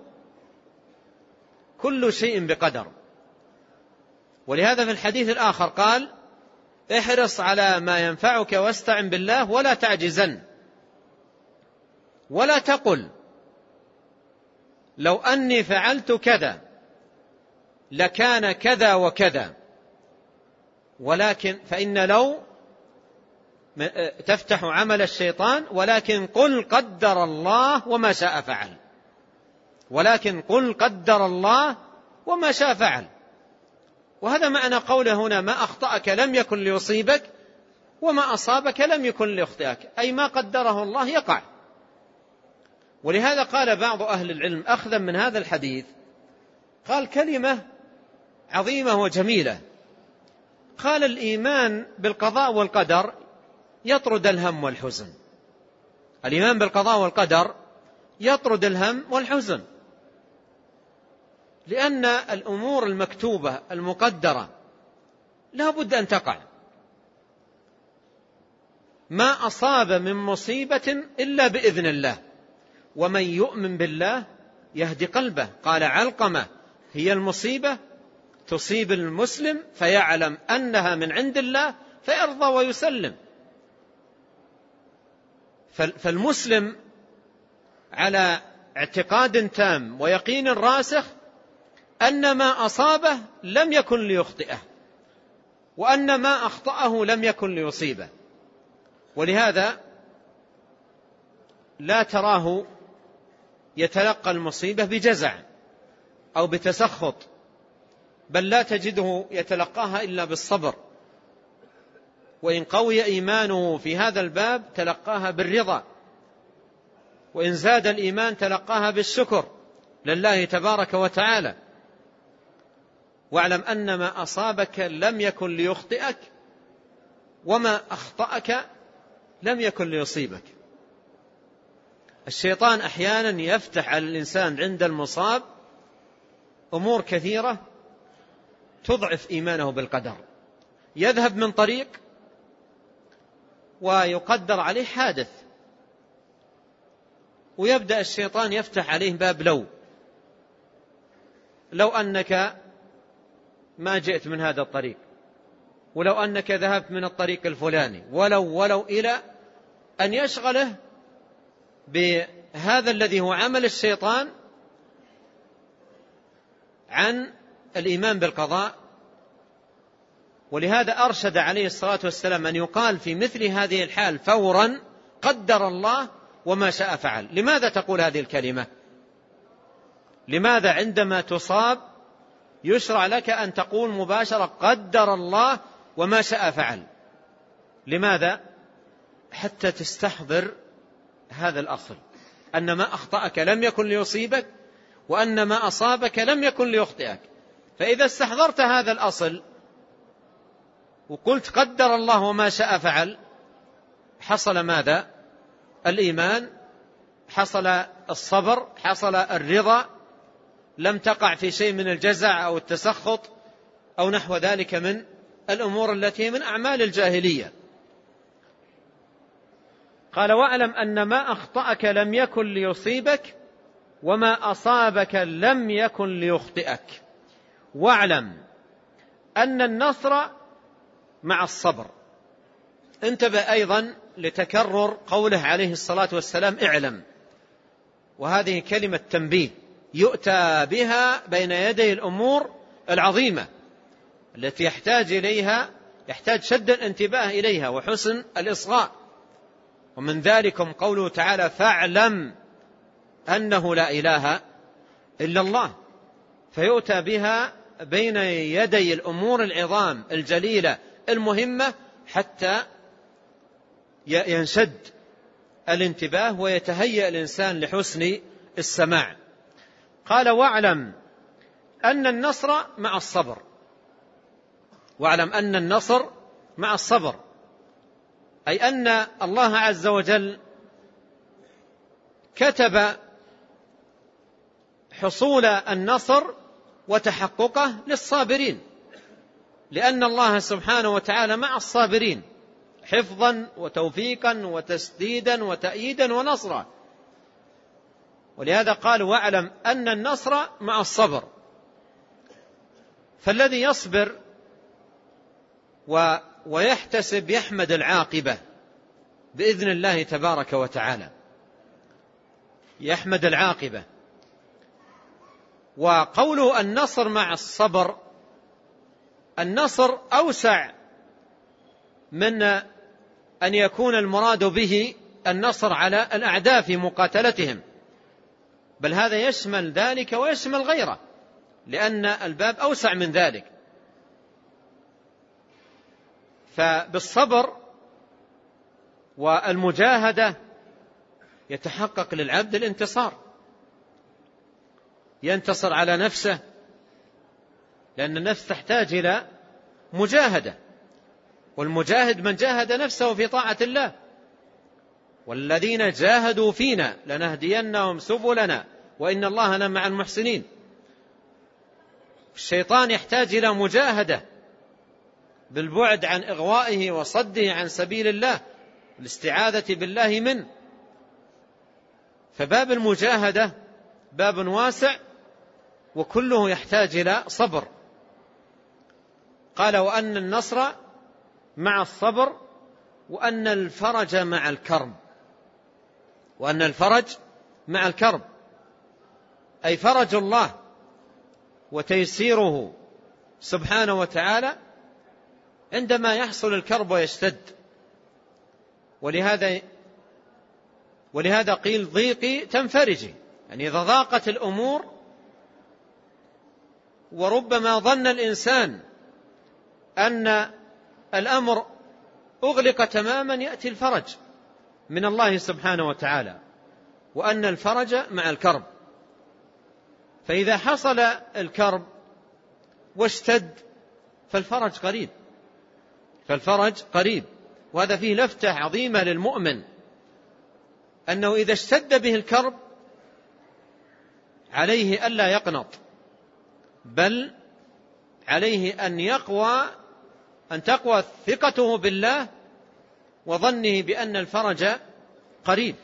كل شيء بقدر. ولهذا في الحديث الآخر قال: احرص على ما ينفعك واستعن بالله ولا تعجزن، ولا تقل لو أني فعلت كذا لكان كذا وكذا، ولكن فإن لو تفتح عمل الشيطان، ولكن قل قدر الله وما شاء فعل. ولكن قل قدر الله وما شاء فعل. وهذا معنى قوله هنا: ما أخطأك لم يكن ليصيبك، وما أصابك لم يكن ليخطئك، أي ما قدره الله يقع. ولهذا قال بعض أهل العلم أخذا من هذا الحديث، قال كلمة عظيمة وجميلة، قال: الإيمان بالقضاء والقدر يطرد الهم والحزن. الإيمان بالقضاء والقدر يطرد الهم والحزن، لأن الأمور المكتوبة المقدرة لا بد أن تقع. ما أصاب من مصيبة إلا بإذن الله، ومن يؤمن بالله يهدي قلبه. قال علقمة: هي المصيبة تصيب المسلم فيعلم أنها من عند الله فيرضى ويسلم. فالمسلم على اعتقاد تام ويقين راسخ أن ما أصابه لم يكن ليخطئه، وأن ما أخطأه لم يكن ليصيبه. ولهذا لا تراه يتلقى المصيبة بجزع أو بتسخط، بل لا تجده يتلقاها إلا بالصبر، وإن قوي إيمانه في هذا الباب تلقاها بالرضا، وإن زاد الإيمان تلقاها بالشكر لله تبارك وتعالى. واعلم أن ما أصابك لم يكن ليخطئك، وما أخطأك لم يكن ليصيبك. الشيطان أحيانا يفتح على الإنسان عند المصاب أمور كثيرة تضعف إيمانه بالقدر. يذهب من طريق ويقدر عليه حادث، ويبدأ الشيطان يفتح عليه باب لو لو أنك ما جئت من هذا الطريق، ولو أنك ذهبت من الطريق الفلاني، ولو ولو إلى أن يشغله بهذا الذي هو عمل الشيطان عن الإيمان بالقضاء. ولهذا أرشد عليه الصلاة والسلام أن يقال في مثل هذه الحال فورا قدر الله وما شاء فعل. لماذا تقول هذه الكلمة؟ لماذا عندما تصاب يشرع لك أن تقول مباشرة قدر الله وما شاء فعل؟ لماذا؟ حتى تستحضر هذا الأصل، أن ما أخطأك لم يكن ليصيبك، وأن ما أصابك لم يكن ليخطئك. فإذا استحضرت هذا الأصل وقلت قدر الله وما شاء فعل، حصل ماذا؟ الإيمان، حصل الصبر، حصل الرضا، لم تقع في شيء من الجزع أو التسخط أو نحو ذلك من الأمور التي من أعمال الجاهلية. قال واعلم أن ما أخطأك لم يكن ليصيبك وما أصابك لم يكن ليخطئك. واعلم أن النصر مع الصبر. انتبه أيضا لتكرر قوله عليه الصلاة والسلام اعلم، وهذه كلمة تنبيه يؤتى بها بين يدي الأمور العظيمة التي يحتاج إليها، يحتاج شد الانتباه إليها وحسن الإصغاء. ومن ذلكم قوله تعالى فاعلم أنه لا إله إلا الله، فيؤتى بها بين يدي الأمور العظام الجليلة المهمة حتى ينشد الانتباه ويتهيأ الإنسان لحسن السماع. قال واعلم أن النصر مع الصبر. واعلم أن النصر مع الصبر، أي أن الله عز وجل كتب حصول النصر وتحققه للصابرين، لأن الله سبحانه وتعالى مع الصابرين حفظا وتوفيقا وتسديدا وتأييدا ونصرا. ولهذا قال واعلم أن النصر مع الصبر. فالذي يصبر و ويحتسب يحمد العاقبة بإذن الله تبارك وتعالى، يحمد العاقبة. وقوله النصر مع الصبر، النصر أوسع من أن يكون المراد به النصر على الأعداء في مقاتلتهم، بل هذا يشمل ذلك ويشمل غيره، لأن الباب أوسع من ذلك. فبالصبر والمجاهدة يتحقق للعبد الانتصار، ينتصر على نفسه، لأن النفس تحتاج إلى مجاهدة، والمجاهد من جاهد نفسه في طاعة الله. والذين جاهدوا فينا لنهدينهم سبلنا وإن الله لمع المحسنين. الشيطان يحتاج إلى مجاهدة بالبعد عن إغوائه وصده عن سبيل الله والاستعاذة بالله منه. فباب المجاهدة باب واسع وكله يحتاج إلى صبر. قال وأن النصر مع الصبر وأن الفرج مع الكرب. وأن الفرج مع الكرب أي فرج الله وتيسيره سبحانه وتعالى عندما يحصل الكرب ويشتد. ولهذا ولهذا قيل ضيقي تنفرجي، يعني إذا ضاقت الأمور وربما ظن الإنسان أن الأمر أغلق تماما يأتي الفرج من الله سبحانه وتعالى، وأن الفرج مع الكرب. فإذا حصل الكرب واشتد فالفرج قريب، فالفرج قريب. وهذا فيه لفتة عظيمة للمؤمن أنه إذا اشتد به الكرب عليه ألا يقنط، بل عليه أن يقوى أن تقوى ثقته بالله وظنه بأن الفرج قريب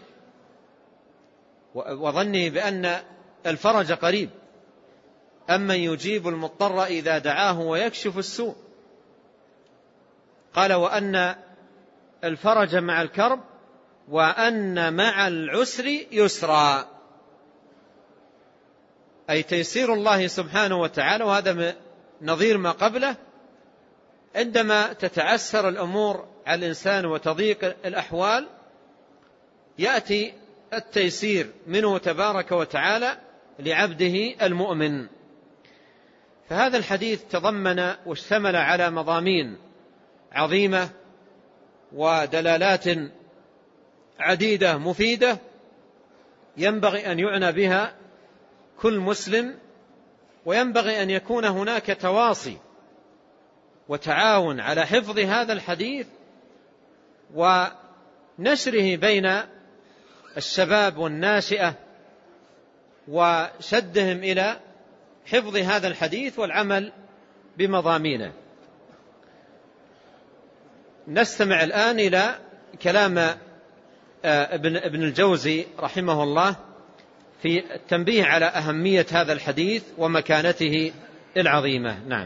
وظنه بأن الفرج قريب. أمن يجيب المضطر إذا دعاه ويكشف السوء. قال وأن الفرج مع الكرب وأن مع العسر يسرا، أي تيسير الله سبحانه وتعالى. وهذا نظير ما قبله، عندما تتعسر الأمور على الإنسان وتضيق الأحوال يأتي التيسير منه تبارك وتعالى لعبده المؤمن. فهذا الحديث تضمن واشتمل على مضامين عظيمة ودلالات عديدة مفيدة ينبغي أن يعنى بها كل مسلم، وينبغي أن يكون هناك تواصي وتعاون على حفظ هذا الحديث ونشره بين الشباب والناشئة وشدهم إلى حفظ هذا الحديث والعمل بمضامينه. نستمع الآن إلى كلام ابن ابن الجوزي رحمه الله في التنبيه على أهمية هذا الحديث ومكانته العظيمة. نعم.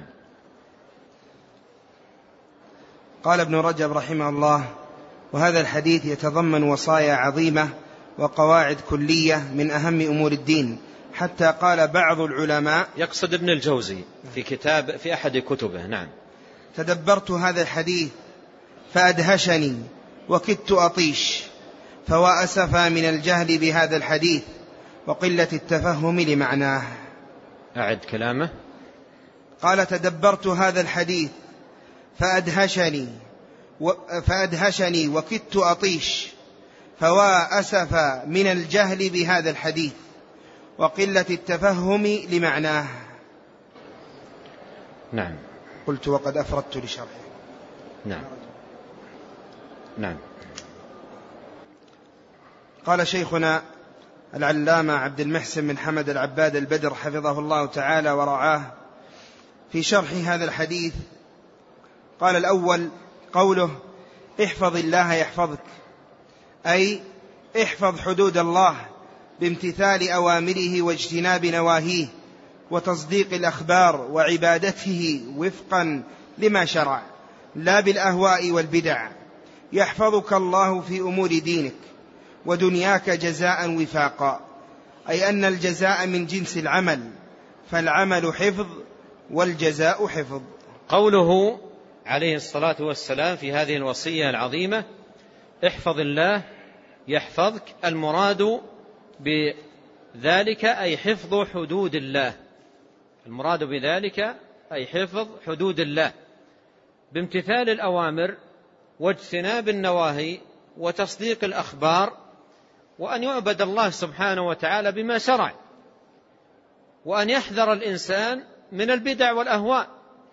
قال ابن رجب رحمه الله: وهذا الحديث يتضمن وصايا عظيمة وقواعد كلية من أهم أمور الدين، حتى قال بعض العلماء، يقصد ابن الجوزي في كتاب في أحد كتبه: نعم، تدبرت هذا الحديث فأدهشني وكدت أطيش، فوأسفا من الجهل بهذا الحديث وقلة التفهم لمعناه. أعد كلامه. قال: تدبرت هذا الحديث فأدهشني و... فأدهشني وكدت أطيش، فوأسفا من الجهل بهذا الحديث وقلة التفهم لمعناه. نعم. قلت وقد أفردت لشرحه. نعم. نعم. قال شيخنا العلامة عبد المحسن بن حمد العباد البدر حفظه الله تعالى ورعاه في شرح هذا الحديث، قال: الأول قوله: احفظ الله يحفظك، أي احفظ حدود الله بامتثال أوامره واجتناب نواهيه وتصديق الأخبار وعبادته وفقا لما شرع، لا بالأهواء والبدع. يحفظك الله في أمور دينك ودنياك جزاء وفاقا، أي أن الجزاء من جنس العمل، فالعمل حفظ والجزاء حفظ. قوله عليه الصلاة والسلام في هذه الوصية العظيمة: احفظ الله يحفظك، المراد بذلك أي حفظ حدود الله، المراد بذلك أي حفظ حدود الله بامتثال الأوامر واجتناب النواهي وتصديق الأخبار، وأن يعبد الله سبحانه وتعالى بما شرع، وأن يحذر الإنسان من البدع والأهواء.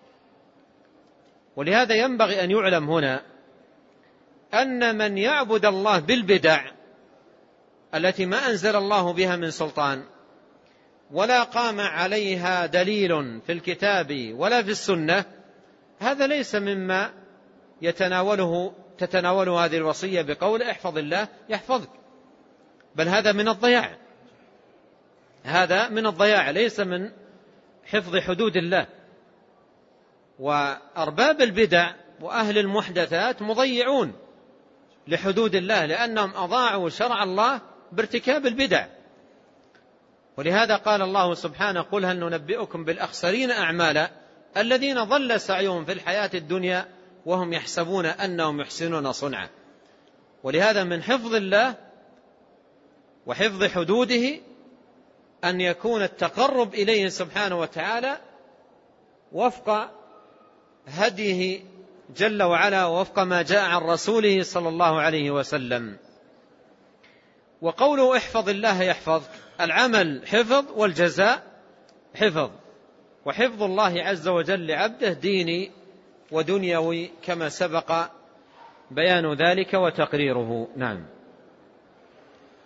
ولهذا ينبغي أن يعلم هنا أن من يعبد الله بالبدع التي ما أنزل الله بها من سلطان ولا قام عليها دليل في الكتاب ولا في السنة، هذا ليس مما يتناوله تتناوله هذه الوصية بقول احفظ الله يحفظك، بل هذا من الضياع، هذا من الضياع ليس من حفظ حدود الله. وأرباب البدع وأهل المحدثات مضيعون لحدود الله، لأنهم أضاعوا شرع الله بارتكاب البدع. ولهذا قال الله سبحانه: قل هل ننبئكم بالأخسرين أعمالا الذين ضل سعيهم في الحياة الدنيا وهم يحسبون أنهم يحسنون صنعا. ولهذا من حفظ الله وحفظ حدوده أن يكون التقرب إليه سبحانه وتعالى وفق هديه جل وعلا ووفق ما جاء عن رسوله صلى الله عليه وسلم. وقوله احفظ الله يحفظك، العمل حفظ والجزاء حفظ، وحفظ الله عز وجل لعبده ديني ودنيوي كما سبق بيان ذلك وتقريره. نعم.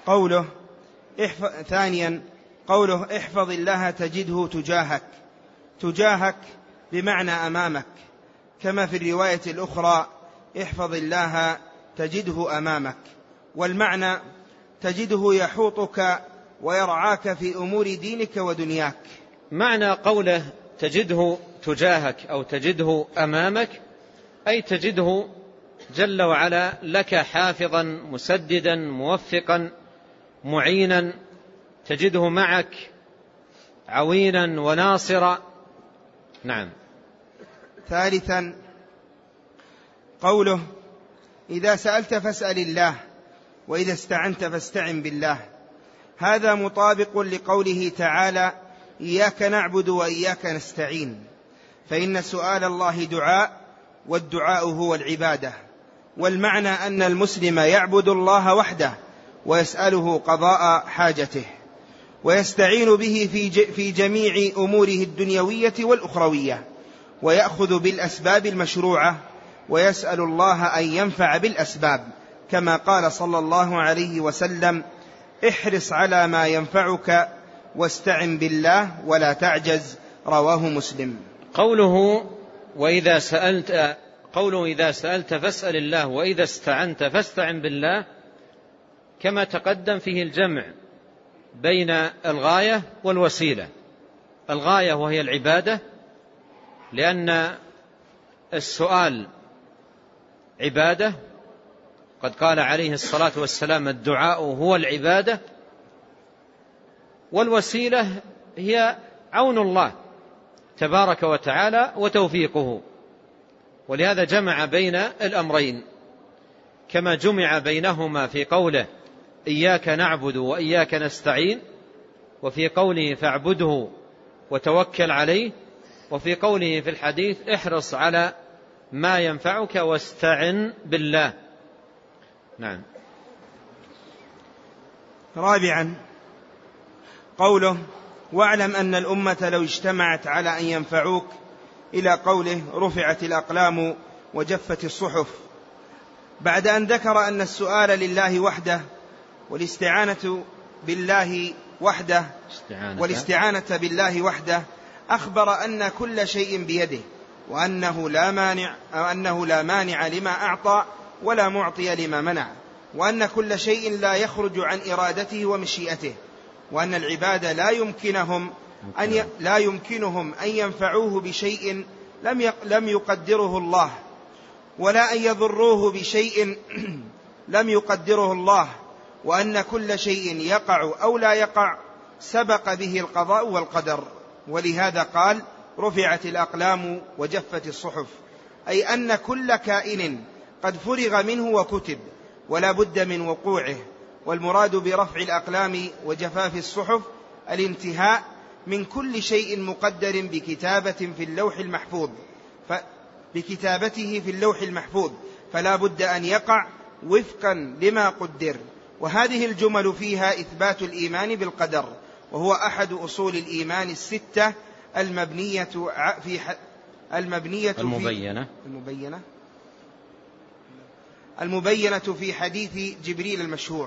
قوله احفظ ثانيا قوله احفظ الله تجده تجاهك، تجاهك بمعنى أمامك، كما في الرواية الأخرى احفظ الله تجده أمامك، والمعنى تجده يحوطك ويرعاك في أمور دينك ودنياك. معنى قوله تجده تجاهك أو تجده أمامك أي تجده جل وعلا لك حافظا مسددا موفقا معينا، تجده معك عوينا وناصرا. نعم. ثالثا قوله إذا سألت فاسأل الله وإذا استعنت فاستعن بالله، هذا مطابق لقوله تعالى إياك نعبد وإياك نستعين، فإن سؤال الله دعاء، والدعاء هو العبادة، والمعنى أن المسلم يعبد الله وحده ويسأله قضاء حاجته، ويستعين به في جميع أموره الدنيوية والأخروية، ويأخذ بالأسباب المشروعة، ويسأل الله أن ينفع بالأسباب، كما قال صلى الله عليه وسلم احرص على ما ينفعك واستعن بالله ولا تعجز، رواه مسلم. قوله وإذا سألت قوله إذا سألت فاسأل الله وإذا استعنت فاستعن بالله كما تقدم فيه الجمع بين الغاية والوسيلة. الغاية وهي العبادة، لأن السؤال عبادة، قد قال عليه الصلاة والسلام الدعاء هو العبادة، والوسيلة هي عون الله تبارك وتعالى وتوفيقه، ولهذا جمع بين الأمرين كما جمع بينهما في قوله إياك نعبد وإياك نستعين، وفي قوله فاعبده وتوكل عليه، وفي قوله في الحديث احرص على ما ينفعك واستعن بالله. نعم. رابعا قوله واعلم أن الأمة لو اجتمعت على أن ينفعوك، إلى قوله رفعت الأقلام وجفت الصحف، بعد أن ذكر أن السؤال لله وحده والاستعانة بالله وحده والاستعانة بالله وحده أخبر أن كل شيء بيده، وأنه لا مانع وأنه لا مانع لما أعطى ولا معطي لما منع، وأن كل شيء لا يخرج عن إرادته ومشيئته، وأن العباد لا يمكنهم أن ي... لا يمكنهم أن ينفعوه بشيء لم ي... لم يقدره الله، ولا أن يضروه بشيء لم يقدره الله، وأن كل شيء يقع أو لا يقع سبق به القضاء والقدر. ولهذا قال رفعت الأقلام وجفت الصحف، أي أن كل كائن قد فرغ منه وكتب ولا بد من وقوعه. والمراد برفع الأقلام وجفاف الصحف الانتهاء من كل شيء مقدر بكتابة في اللوح المحفوظ ف... بكتابته في اللوح المحفوظ، فلا بد أن يقع وفقا لما قدر. وهذه الجمل فيها إثبات الإيمان بالقدر، وهو أحد أصول الإيمان الستة المبنية في ح... المبنية المبينة في المبينة المبينة في حديث جبريل المشهور.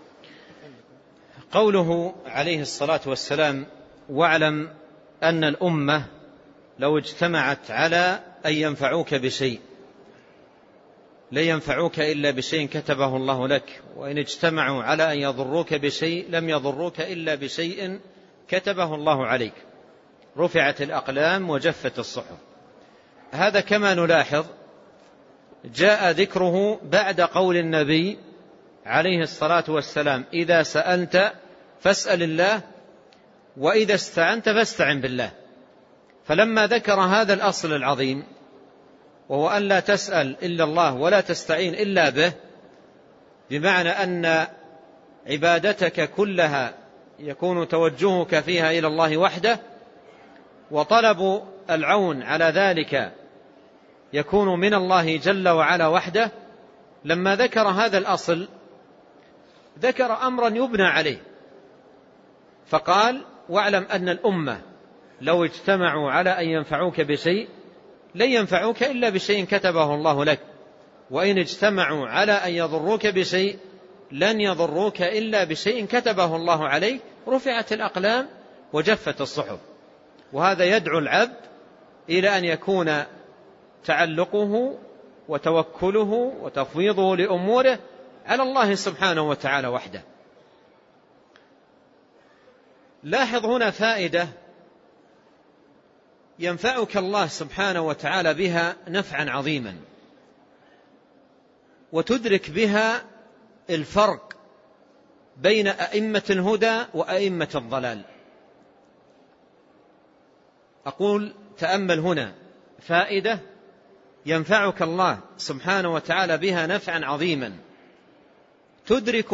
قوله عليه الصلاة والسلام واعلم أن الأمة لو اجتمعت على أن ينفعوك بشيء لا ينفعوك إلا بشيء كتبه الله لك، وإن اجتمعوا على أن يضروك بشيء لم يضروك إلا بشيء كتبه الله عليك. رفعت الأقلام وجفت الصحف. هذا كما نلاحظ جاء ذكره بعد قول النبي عليه الصلاة والسلام إذا سألت فاسأل الله وإذا استعنت فاستعن بالله. فلما ذكر هذا الأصل العظيم وهو أن لا تسأل إلا الله ولا تستعين إلا به، بمعنى أن عبادتك كلها يكون توجهك فيها إلى الله وحده، وطلب العون على ذلك يكون من الله جل وعلا وحده. لما ذكر هذا الأصل ذكر أمرا يبنى عليه، فقال واعلم أن الأمة لو اجتمعوا على أن ينفعوك بشيء لن ينفعوك إلا بشيء كتبه الله لك، وإن اجتمعوا على أن يضروك بشيء لن يضروك إلا بشيء كتبه الله عليك، رفعت الأقلام وجفت الصحف. وهذا يدعو العبد إلى أن يكون تعلقه وتوكله وتفويضه لأموره على الله سبحانه وتعالى وحده. لاحظ هنا فائدة ينفعك الله سبحانه وتعالى بها نفعا عظيما، وتدرك بها الفرق بين أئمة الهدى وأئمة الضلال. أقول تأمل هنا فائدة ينفعك الله سبحانه وتعالى بها نفعا عظيما، تدرك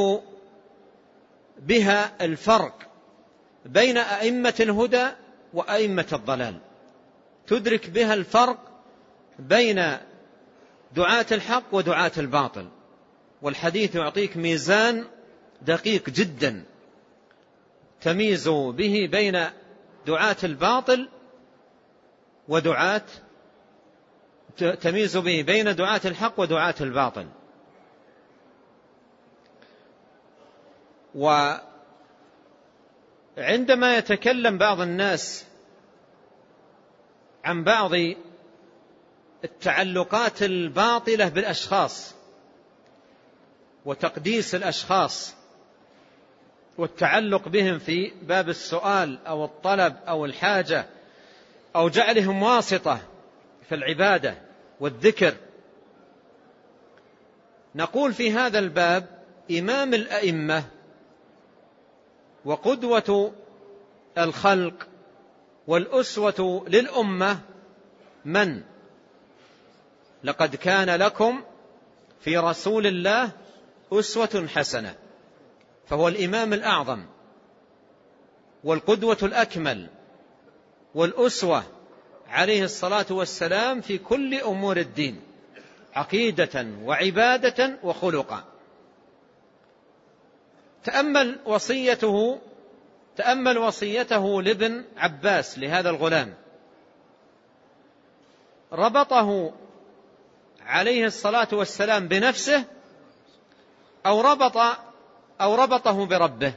بها الفرق بين أئمة الهدى وأئمة الضلال، تدرك بها الفرق بين دعاة الحق ودعاة الباطل. والحديث يعطيك ميزان دقيق جدا تميز به بين دعاة الباطل ودعاة تميز به بين دعاة الحق ودعاة الباطل. وعندما يتكلم بعض الناس عن بعض التعلقات الباطلة بالأشخاص وتقديس الأشخاص والتعلق بهم في باب السؤال أو الطلب أو الحاجة أو جعلهم واسطة في العبادة والذكر، نقول في هذا الباب إمام الأئمة وقدوة الخلق والأسوة للأمة من؟ لقد كان لكم في رسول الله أسوة حسنة، فهو الإمام الأعظم والقدوة الأكمل والأسوة عليه الصلاة والسلام في كل أمور الدين، عقيدة وعبادة وخلقا. تأمل وصيته تأمل وصيته لابن عباس لهذا الغلام، ربطه عليه الصلاة والسلام بنفسه أو ربط أو ربطه بربه؟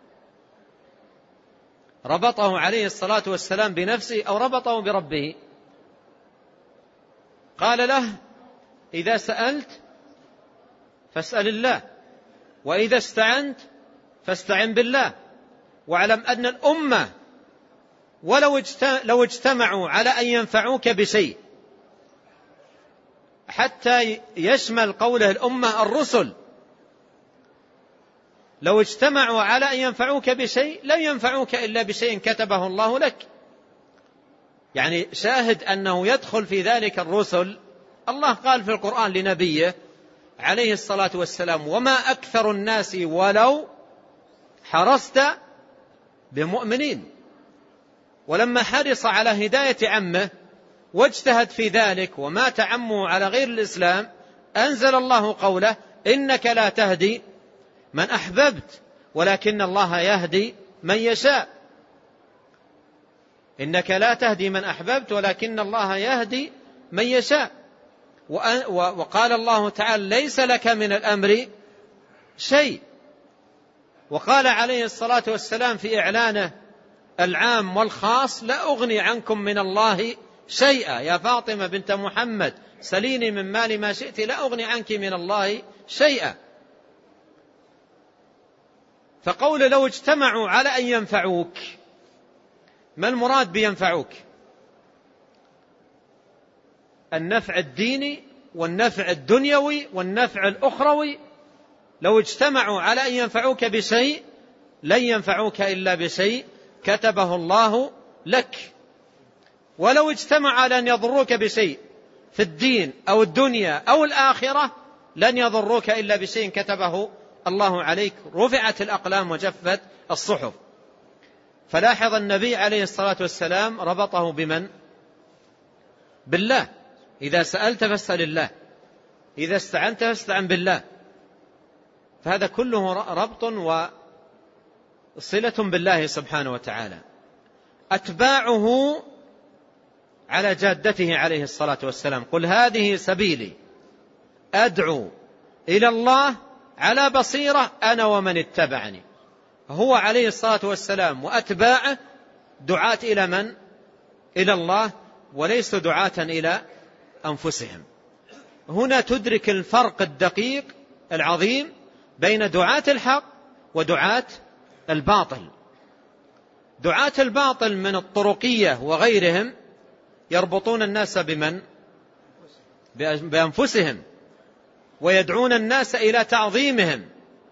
ربطه عليه الصلاة والسلام بنفسه أو ربطه بربه؟ قال له: إذا سألت فاسأل الله، وإذا استعنت فاستعن بالله، واعلم أن الأمة ولو اجتمعوا على أن ينفعوك بشيء، حتى يشمل قوله الأمة الرسل، لو اجتمعوا على أن ينفعوك بشيء لن ينفعوك إلا بشيء كتبه الله لك. يعني شاهد أنه يدخل في ذلك الرسل. الله قال في القرآن لنبيه عليه الصلاة والسلام: وما أكثر الناس ولو حرصت بمؤمنين. ولما حرص على هداية عمه واجتهد في ذلك ومات عمه على غير الإسلام، أنزل الله قوله: إنك لا تهدي من أحببت ولكن الله يهدي من يشاء. إنك لا تهدي من أحببت ولكن الله يهدي من يشاء. وقال الله تعالى: ليس لك من الأمر شيء. وقال عليه الصلاة والسلام في إعلانه العام والخاص: لا أغني عنكم من الله شيئا، يا فاطمة بنت محمد سليني من مال ما شئت لا أغني عنك من الله شيئا. فقول لو اجتمعوا على أن ينفعوك، ما المراد بينفعوك؟ النفع الديني والنفع الدنيوي والنفع الأخروي. لو اجتمعوا على أن ينفعوك بشيء لن ينفعوك إلا بشيء كتبه الله لك. ولو اجتمعوا على أن يضروك بشيء في الدين أو الدنيا أو الآخرة لن يضروك إلا بشيء كتبه الله عليك، رفعت الأقلام وجفت الصحف. فلاحظ النبي عليه الصلاة والسلام ربطه بمن؟ بالله. إذا سألت فاسأل الله، إذا استعنت فاستعن بالله. فهذا كله ربط وصلة بالله سبحانه وتعالى. أتباعه على جادته عليه الصلاة والسلام: قل هذه سبيلي أدعو إلى الله على بصيرة أنا ومن اتبعني. هو عليه الصلاة والسلام وأتباعه دعاة إلى من؟ إلى الله، وليسوا دعاة إلى أنفسهم. هنا تدرك الفرق الدقيق العظيم بين دعاة الحق ودعاة الباطل. دعاة الباطل من الطرقية وغيرهم يربطون الناس بمن؟ بأنفسهم، ويدعون الناس إلى تعظيمهم،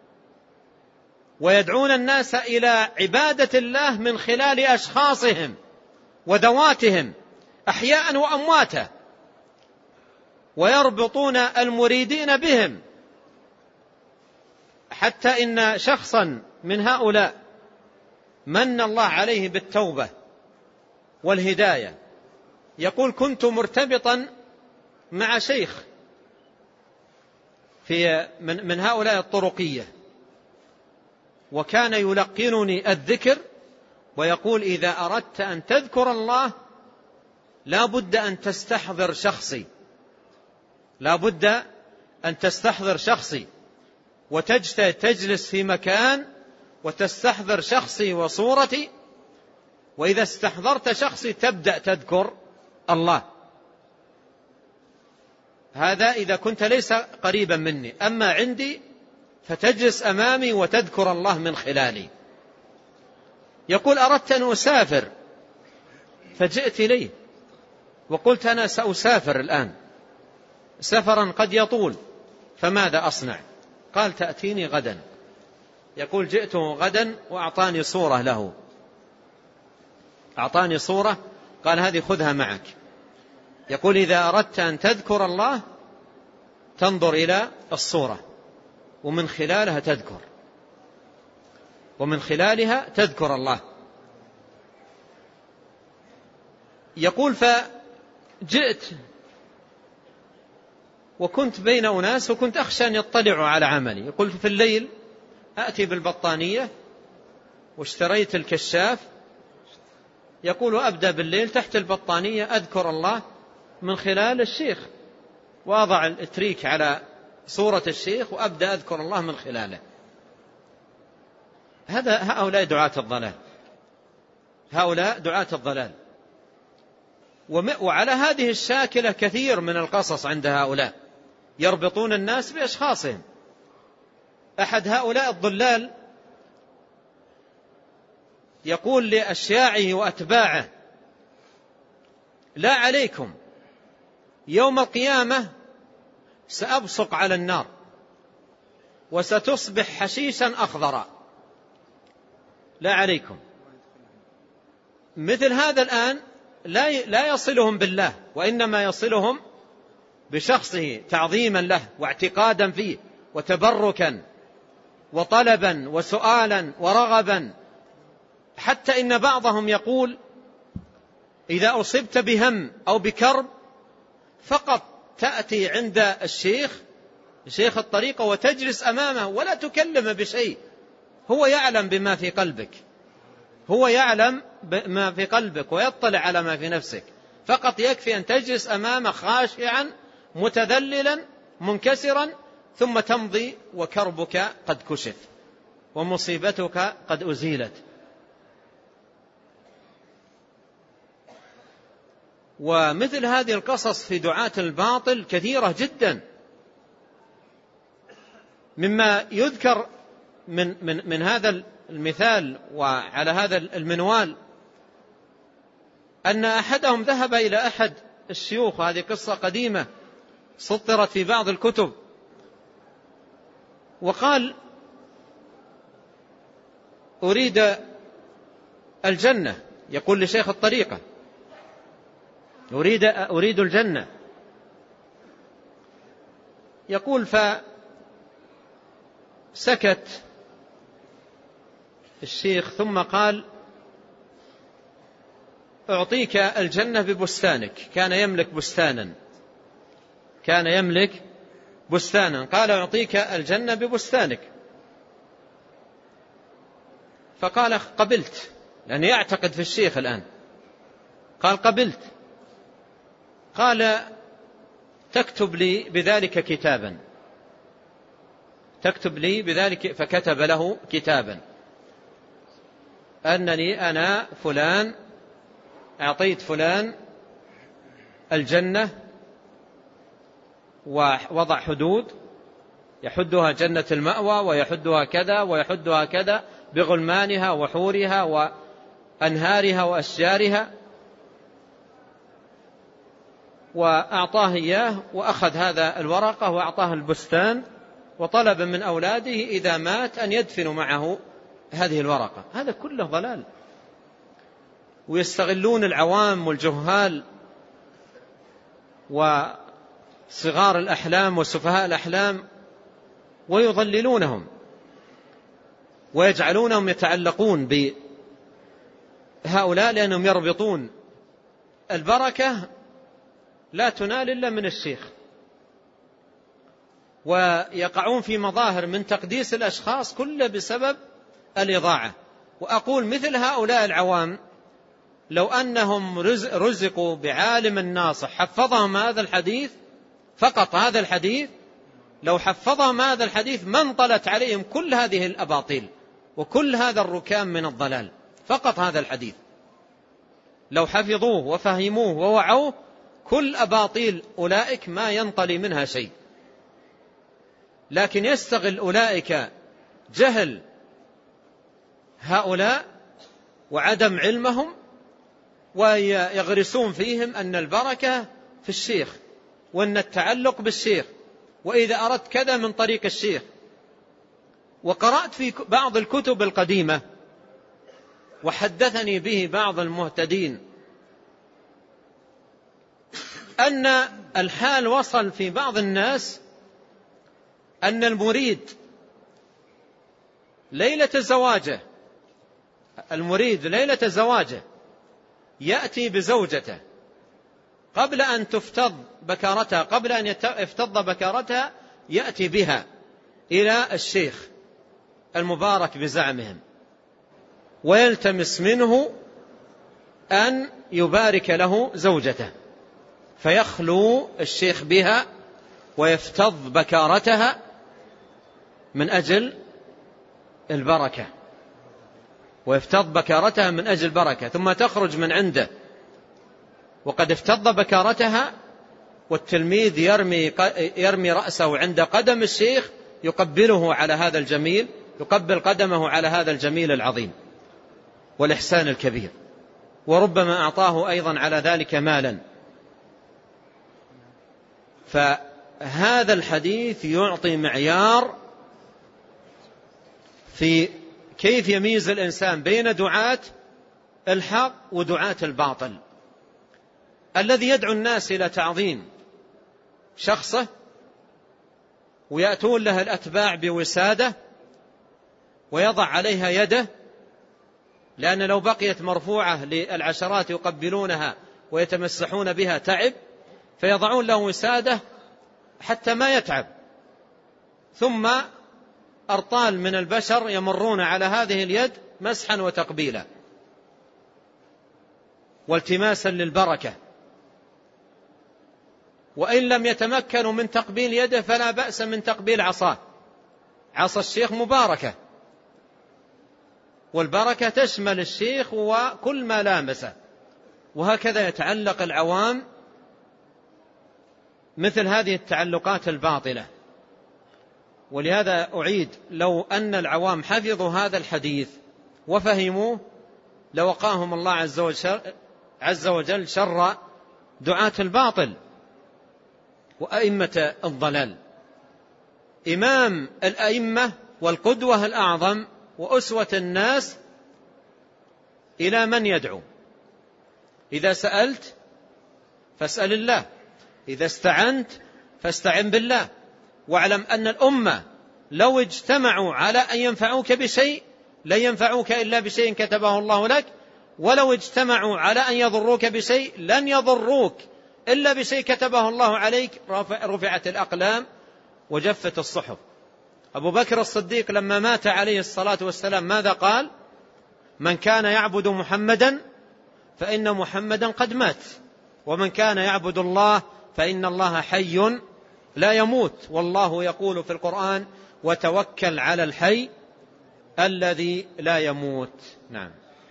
ويدعون الناس إلى عبادة الله من خلال أشخاصهم وذواتهم أحياء وأمواتا، ويربطون المريدين بهم، حتى إن شخصا من هؤلاء من الله عليه بالتوبة والهداية يقول: كنت مرتبطا مع شيخ في من, من هؤلاء الطرقية، وكان يلقنني الذكر ويقول: إذا أردت أن تذكر الله لا بد أن تستحضر شخصي، لا بد أن تستحضر شخصي وتجلس في مكان وتستحضر شخصي وصورتي، وإذا استحضرت شخصي تبدأ تذكر الله. هذا إذا كنت ليس قريبا مني، أما عندي فتجلس أمامي وتذكر الله من خلالي. يقول: أردت أن أسافر فجئت إليه وقلت: أنا سأسافر الآن سفرا قد يطول، فماذا أصنع؟ قال: تأتيني غدا. يقول: جئته غدا وأعطاني صورة له، أعطاني صورة قال: هذه خذها معك. يقول: إذا أردت أن تذكر الله تنظر إلى الصورة ومن خلالها تذكر، ومن خلالها تذكر الله. يقول: فجئت وكنت بين أناس وكنت أخشى أن يطلعوا على عملي. يقول: في الليل أتي بالبطانية واشتريت الكشاف. يقول: أبدأ بالليل تحت البطانية أذكر الله من خلال الشيخ، وأضع التريك على صورة الشيخ وأبدأ أذكر الله من خلاله. هذا هؤلاء دعاة الضلال، هؤلاء دعاة الضلال. وعلى هذه الشاكلة كثير من القصص عند هؤلاء، يربطون الناس بأشخاصهم. أحد هؤلاء الضلال يقول لأشياعه وأتباعه: لا عليكم، يوم القيامة سأبصق على النار وستصبح حشيشا أخضرا، لا عليكم. مثل هذا الآن لا لا يصلهم بالله، وإنما يصلهم بشخصه تعظيما له واعتقادا فيه وتبركا وطلبا وسؤالا ورغبا، حتى إن بعضهم يقول: إذا أصبت بهم أو بكرب فقط تأتي عند الشيخ شيخ الطريقة وتجلس أمامه ولا تكلم بشيء، هو يعلم بما في قلبك، هو يعلم ما في قلبك ويطلع على ما في نفسك، فقط يكفي أن تجلس أمامه خاشعا متذللا منكسرا، ثم تمضي وكربك قد كشف ومصيبتك قد أزيلت. ومثل هذه القصص في دعاة الباطل كثيرة جدا. مما يذكر من, من, من هذا المثال وعلى هذا المنوال أن أحدهم ذهب إلى أحد الشيوخ، هذه قصة قديمة سطرت في بعض الكتب، وقال: أريد الجنة. يقول لشيخ الطريقة: أريد, أريد الجنة. يقول: فسكت الشيخ ثم قال: أعطيك الجنة ببستانك. كان يملك بستانا، كان يملك بستانا قال: أعطيك الجنة ببستانك. فقال: قبلت، لأنه يعتقد في الشيخ الآن. قال: قبلت. قال: تكتب لي بذلك كتابا. تكتب لي بذلك. فكتب له كتابا أنني أنا فلان أعطيت فلان الجنة، ووضع حدود يحدها جنة المأوى ويحدها كذا ويحدها كذا بغلمانها وحورها وأنهارها وأشجارها، وأعطاه إياه، وأخذ هذا الورقة وأعطاه البستان، وطلب من أولاده إذا مات أن يدفنوا معه هذه الورقة. هذا كله ضلال، ويستغلون العوام والجهال وصغار الأحلام وسفهاء الأحلام ويضللونهم ويجعلونهم يتعلقون بهؤلاء لأنهم يربطون البركة لا تنال إلا من الشيخ، ويقعون في مظاهر من تقديس الأشخاص كله بسبب الإضاعة. وأقول مثل هؤلاء العوام لو أنهم رزقوا بعالم ناصح حفظهم هذا الحديث، فقط هذا الحديث، لو حفظهم هذا الحديث ما انطلت عليهم كل هذه الأباطيل وكل هذا الركام من الضلال. فقط هذا الحديث لو حفظوه وفهموه ووعوه، كل أباطيل أولئك ما ينطلي منها شيء. لكن يستغل أولئك جهل هؤلاء وعدم علمهم، ويغرسون فيهم أن البركة في الشيخ، وأن التعلق بالشيخ، وإذا أردت كذا من طريق الشيخ. وقرأت في بعض الكتب القديمة وحدثني به بعض المهتدين أن الحال وصل في بعض الناس أن المريد ليلة زواجه المريد ليلة زواجه يأتي بزوجته قبل أن تفتض بكارتها، قبل أن يفتض بكارتها يأتي بها إلى الشيخ المبارك بزعمهم، ويلتمس منه أن يبارك له زوجته، فيخلو الشيخ بها ويفتض بكارتها من أجل البركة ويفتض بكارتها من أجل البركة، ثم تخرج من عنده وقد افتض بكارتها، والتلميذ يرمي, يرمي رأسه عند قدم الشيخ يقبله على هذا الجميل، يقبل قدمه على هذا الجميل العظيم والإحسان الكبير، وربما أعطاه أيضا على ذلك مالا. فهذا الحديث يعطي معيار في كيف يميز الإنسان بين دعاة الحق ودعاة الباطل. الذي يدعو الناس إلى تعظيم شخصه ويأتون له الأتباع بوسادة ويضع عليها يده، لأن لو بقيت مرفوعة للعشرات يقبلونها ويتمسحون بها تعب، فيضعون له وسادة حتى ما يتعب، ثم أرطال من البشر يمرون على هذه اليد مسحا وتقبيلا والتماسا للبركة، وإن لم يتمكنوا من تقبيل يده فلا بأس من تقبيل عصاه. عصا الشيخ مباركة، والبركة تشمل الشيخ وكل ما لامسه، وهكذا يتعلق العوام مثل هذه التعلقات الباطلة. ولهذا أعيد، لو أن العوام حفظوا هذا الحديث وفهموه لوقاهم الله عز وجل, عز وجل شر دعاة الباطل وأئمة الضلال. إمام الأئمة والقدوة الأعظم وأسوة الناس إلى من يدعو؟ إذا سألت فاسأل الله، إذا استعنت فاستعن بالله، واعلم أن الأمة لو اجتمعوا على أن ينفعوك بشيء لن ينفعوك إلا بشيء كتبه الله لك، ولو اجتمعوا على أن يضروك بشيء لن يضروك إلا بشيء كتبه الله عليك. رفعت الأقلام وجفت الصحف. أبو بكر الصديق لما مات عليه الصلاة والسلام ماذا قال؟ من كان يعبد محمدا فإن محمدا قد مات، ومن كان يعبد الله فإن الله حي لا يموت. والله يقول في القرآن: وتوكل على الحي الذي لا يموت. نعم.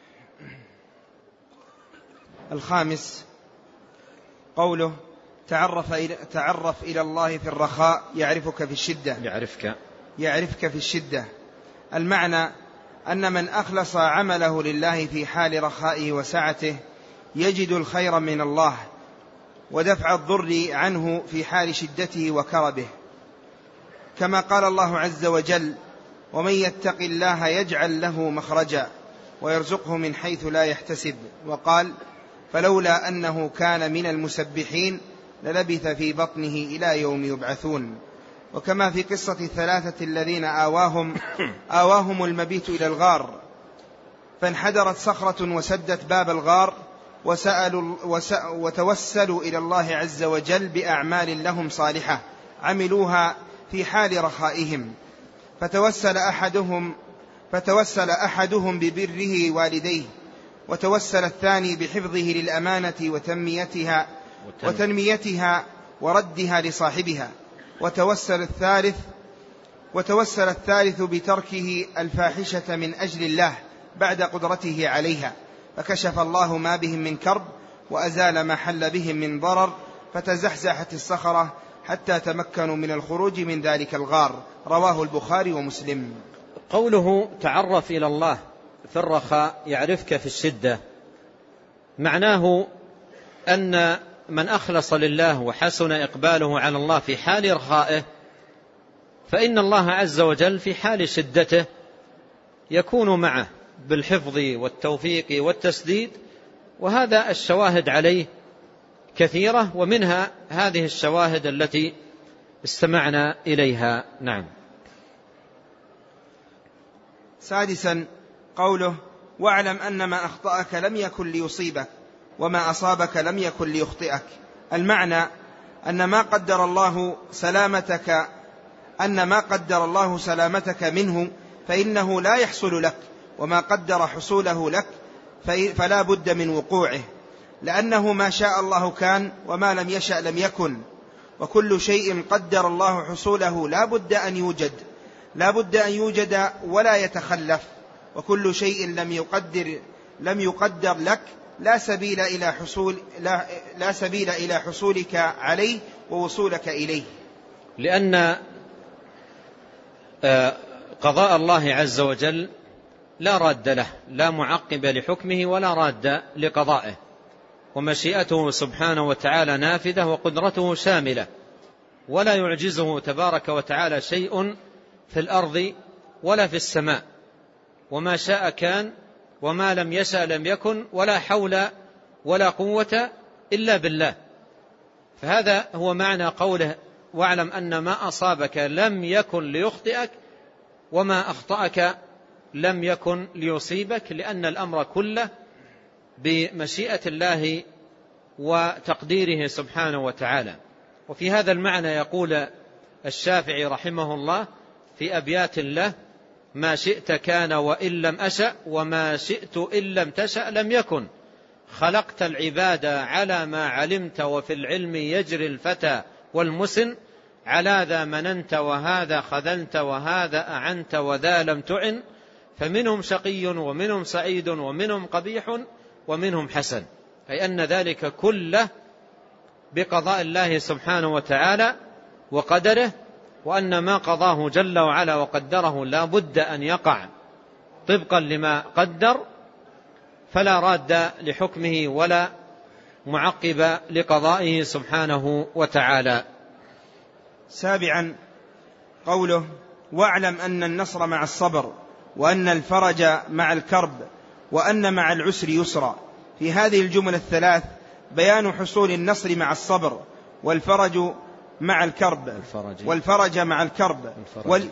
الخامس قوله تعرف إلى, تعرف إلى الله في الرخاء يعرفك في الشدة. يعرفك يعرفك في الشدة. المعنى أن من أخلص عمله لله في حال رخائه وسعته يجد الخير من الله ودفع الضر عنه في حال شدته وكربه، كما قال الله عز وجل: ومن يتق الله يجعل له مخرجا ويرزقه من حيث لا يحتسب. وقال: فلولا أنه كان من المسبحين للبث في بطنه إلى يوم يبعثون. وكما في قصة الثلاثة الذين آواهم, آواهم المبيت إلى الغار فانحدرت صخرة وسدت باب الغار وسألوا وتوسلوا إلى الله عز وجل بأعمال لهم صالحة عملوها في حال رخائهم، فتوسل أحدهم, فتوسل أحدهم ببره والديه، وتوسل الثاني بحفظه للأمانة وتنميتها, وتنميتها وردها لصاحبها، وتوسل الثالث وتوسل الثالث بتركه الفاحشة من أجل الله بعد قدرته عليها، فكشف الله ما بهم من كرب وأزال ما حل بهم من ضرر، فتزحزحت الصخرة حتى تمكنوا من الخروج من ذلك الغار. رواه البخاري ومسلم. قوله تعرف إلى الله في الرخاء يعرفك في الشدة، معناه أن من أخلص لله وحسن إقباله على الله في حال رخائه فإن الله عز وجل في حال شدته يكون معه بالحفظ والتوفيق والتسديد، وهذا الشواهد عليه كثيرة، ومنها هذه الشواهد التي استمعنا إليها. نعم. سادسا قوله واعلم أن ما أخطأك لم يكن ليصيبك وما أصابك لم يكن ليخطئك. المعنى أن ما قدر الله سلامتك أن ما قدر الله سلامتك منه فإنه لا يحصل لك، وما قدر حصوله لك فلا بد من وقوعه، لأنه ما شاء الله كان وما لم يشأ لم يكن، وكل شيء قدر الله حصوله لا بد أن يوجد لا بد أن يوجد ولا يتخلف، وكل شيء لم يقدر لم يقدر لك لا سبيل إلى حصول لا, لا سبيل إلى حصولك عليه ووصولك إليه، لأن قضاء الله عز وجل لا راد له، لا معقب لحكمه ولا راد لقضائه، ومشيئته سبحانه وتعالى نافذة وقدرته شاملة، ولا يعجزه تبارك وتعالى شيء في الأرض ولا في السماء، وما شاء كان وما لم يشأ لم يكن، ولا حول ولا قوة إلا بالله. فهذا هو معنى قوله واعلم أن ما أصابك لم يكن ليخطئك وما أخطأك لم يكن ليصيبك، لأن الأمر كله بمشيئة الله وتقديره سبحانه وتعالى. وفي هذا المعنى يقول الشافعي رحمه الله في أبيات له: ما شئت كان وإن لم أشأ وما شئت إن لم تشأ لم يكن، خلقت العباد على ما علمت وفي العلم يجري الفتى والمسن، على ذا مننت وهذا خذلت وهذا أعنت وذا لم تعن، فمنهم شقي ومنهم سعيد ومنهم قبيح ومنهم حسن، أي أن ذلك كله بقضاء الله سبحانه وتعالى وقدره، وأن ما قضاه جل وعلا وقدره لا بد أن يقع طبقا لما قدر، فلا راد لحكمه ولا معقب لقضائه سبحانه وتعالى. سابعا قوله واعلم أن النصر مع الصبر وأن الفرج مع الكرب وأن مع العسر يسرا. في هذه الجملة الثلاث بيان حصول النصر مع الصبر والفرج مع الكرب الفرج والفرج مع الكرب وال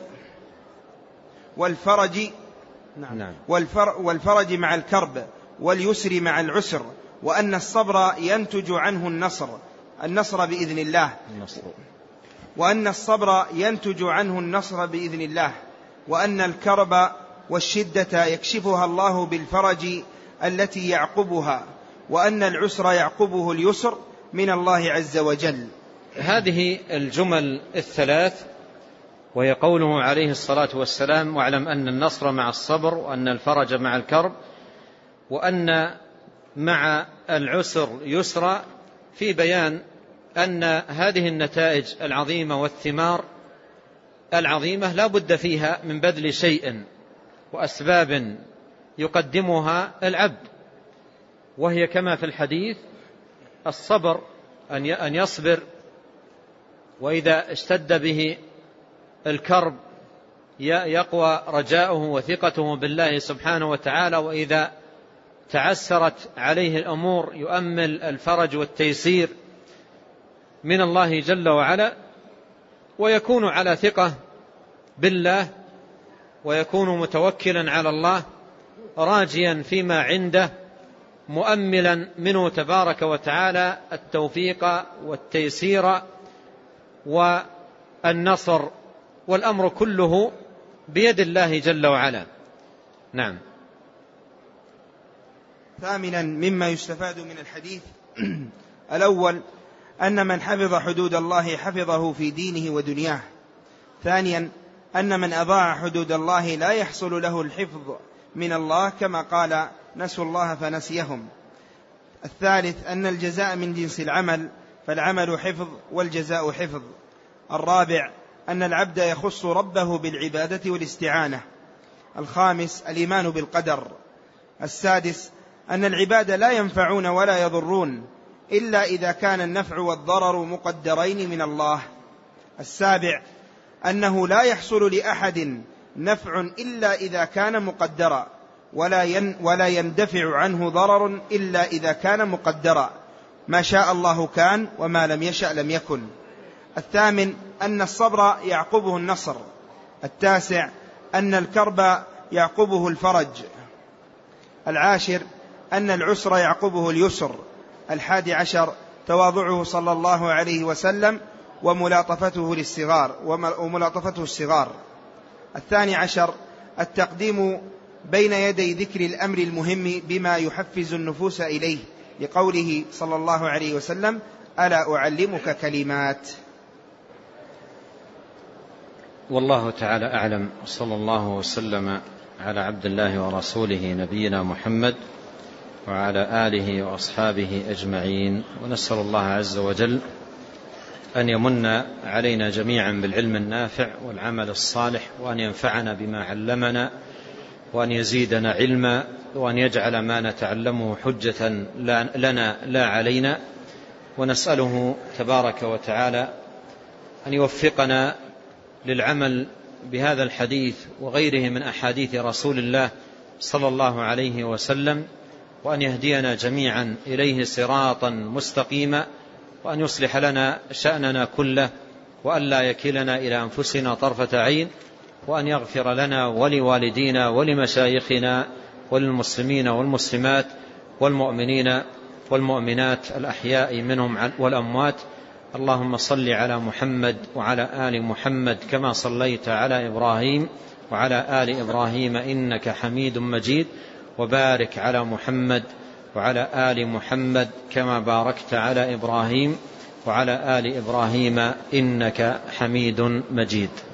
والفرج نعم والفر والفرج مع الكرب واليسر مع العسر، وأن الصبر ينتج عنه النصر النصر بإذن الله النصر وأن الصبر ينتج عنه النصر بإذن الله، وأن الكرب والشدة يكشفها الله بالفرج التي يعقبها، وأن العسر يعقبه اليسر من الله عز وجل. هذه الجمل الثلاث وهي قوله عليه الصلاة والسلام: واعلم أن النصر مع الصبر، وأن الفرج مع الكرب، وأن مع العسر يسرا، في بيان أن هذه النتائج العظيمة والثمار العظيمة لا بد فيها من بذل شيء وأسباب يقدمها العبد، وهي كما في الحديث الصبر، أن يصبر، وإذا اشتد به الكرب يقوى رجاؤه وثقته بالله سبحانه وتعالى، وإذا تعسرت عليه الأمور يؤمل الفرج والتيسير من الله جل وعلا، ويكون على ثقة بالله، ويكون متوكلا على الله، راجيا فيما عنده، مؤملا منه تبارك وتعالى التوفيق والتيسير والنصر، والأمر كله بيد الله جل وعلا. نعم. ثامنا مما يستفاد من الحديث: الأول أن من حفظ حدود الله حفظه في دينه ودنياه. ثانيا أن من أضاع حدود الله لا يحصل له الحفظ من الله، كما قال: نسوا الله فنسيهم. الثالث أن الجزاء من جنس العمل، فالعمل حفظ والجزاء حفظ. الرابع أن العبد يخص ربه بالعبادة والاستعانة. الخامس الإيمان بالقدر. السادس أن العباد لا ينفعون ولا يضرون إلا إذا كان النفع والضرر مقدرين من الله. السابع أنه لا يحصل لأحد نفع إلا إذا كان مقدرا، ولا يندفع عنه ضرر إلا إذا كان مقدرا. ما شاء الله كان، وما لم يشأ لم يكن. الثامن أن الصبر يعقبه النصر. التاسع أن الكرب يعقبه الفرج. العاشر أن العسر يعقبه اليسر. الحادي عشر تواضعه صلى الله عليه وسلم وملاطفته للصغار وملاطفته الصغار. الثاني عشر التقديم بين يدي ذكر الأمر المهم بما يحفز النفوس إليه، لقوله صلى الله عليه وسلم: ألا أعلمك كلمات. والله تعالى أعلم، صلى الله وسلم على عبد الله ورسوله نبينا محمد وعلى آله وأصحابه أجمعين. ونسأل الله عز وجل أن يمن علينا جميعا بالعلم النافع والعمل الصالح، وأن ينفعنا بما علمنا، وأن يزيدنا علما، وأن يجعل ما نتعلمه حجة لنا لا علينا. ونسأله تبارك وتعالى أن يوفقنا للعمل بهذا الحديث وغيره من أحاديث رسول الله صلى الله عليه وسلم، وأن يهدينا جميعا إليه صراطا مستقيما، وأن يصلح لنا شأننا كله، وأن لا يكلنا إلى أنفسنا طرفة عين، وأن يغفر لنا ولوالدينا ولمشايخنا وللمسلمين والمسلمات والمؤمنين والمؤمنات الأحياء منهم والأموات. اللهم صل على محمد وعلى آل محمد كما صليت على إبراهيم وعلى آل إبراهيم إنك حميد مجيد، وبارك على محمد وعلى آل محمد كما باركت على إبراهيم وعلى آل إبراهيم إنك حميد مجيد.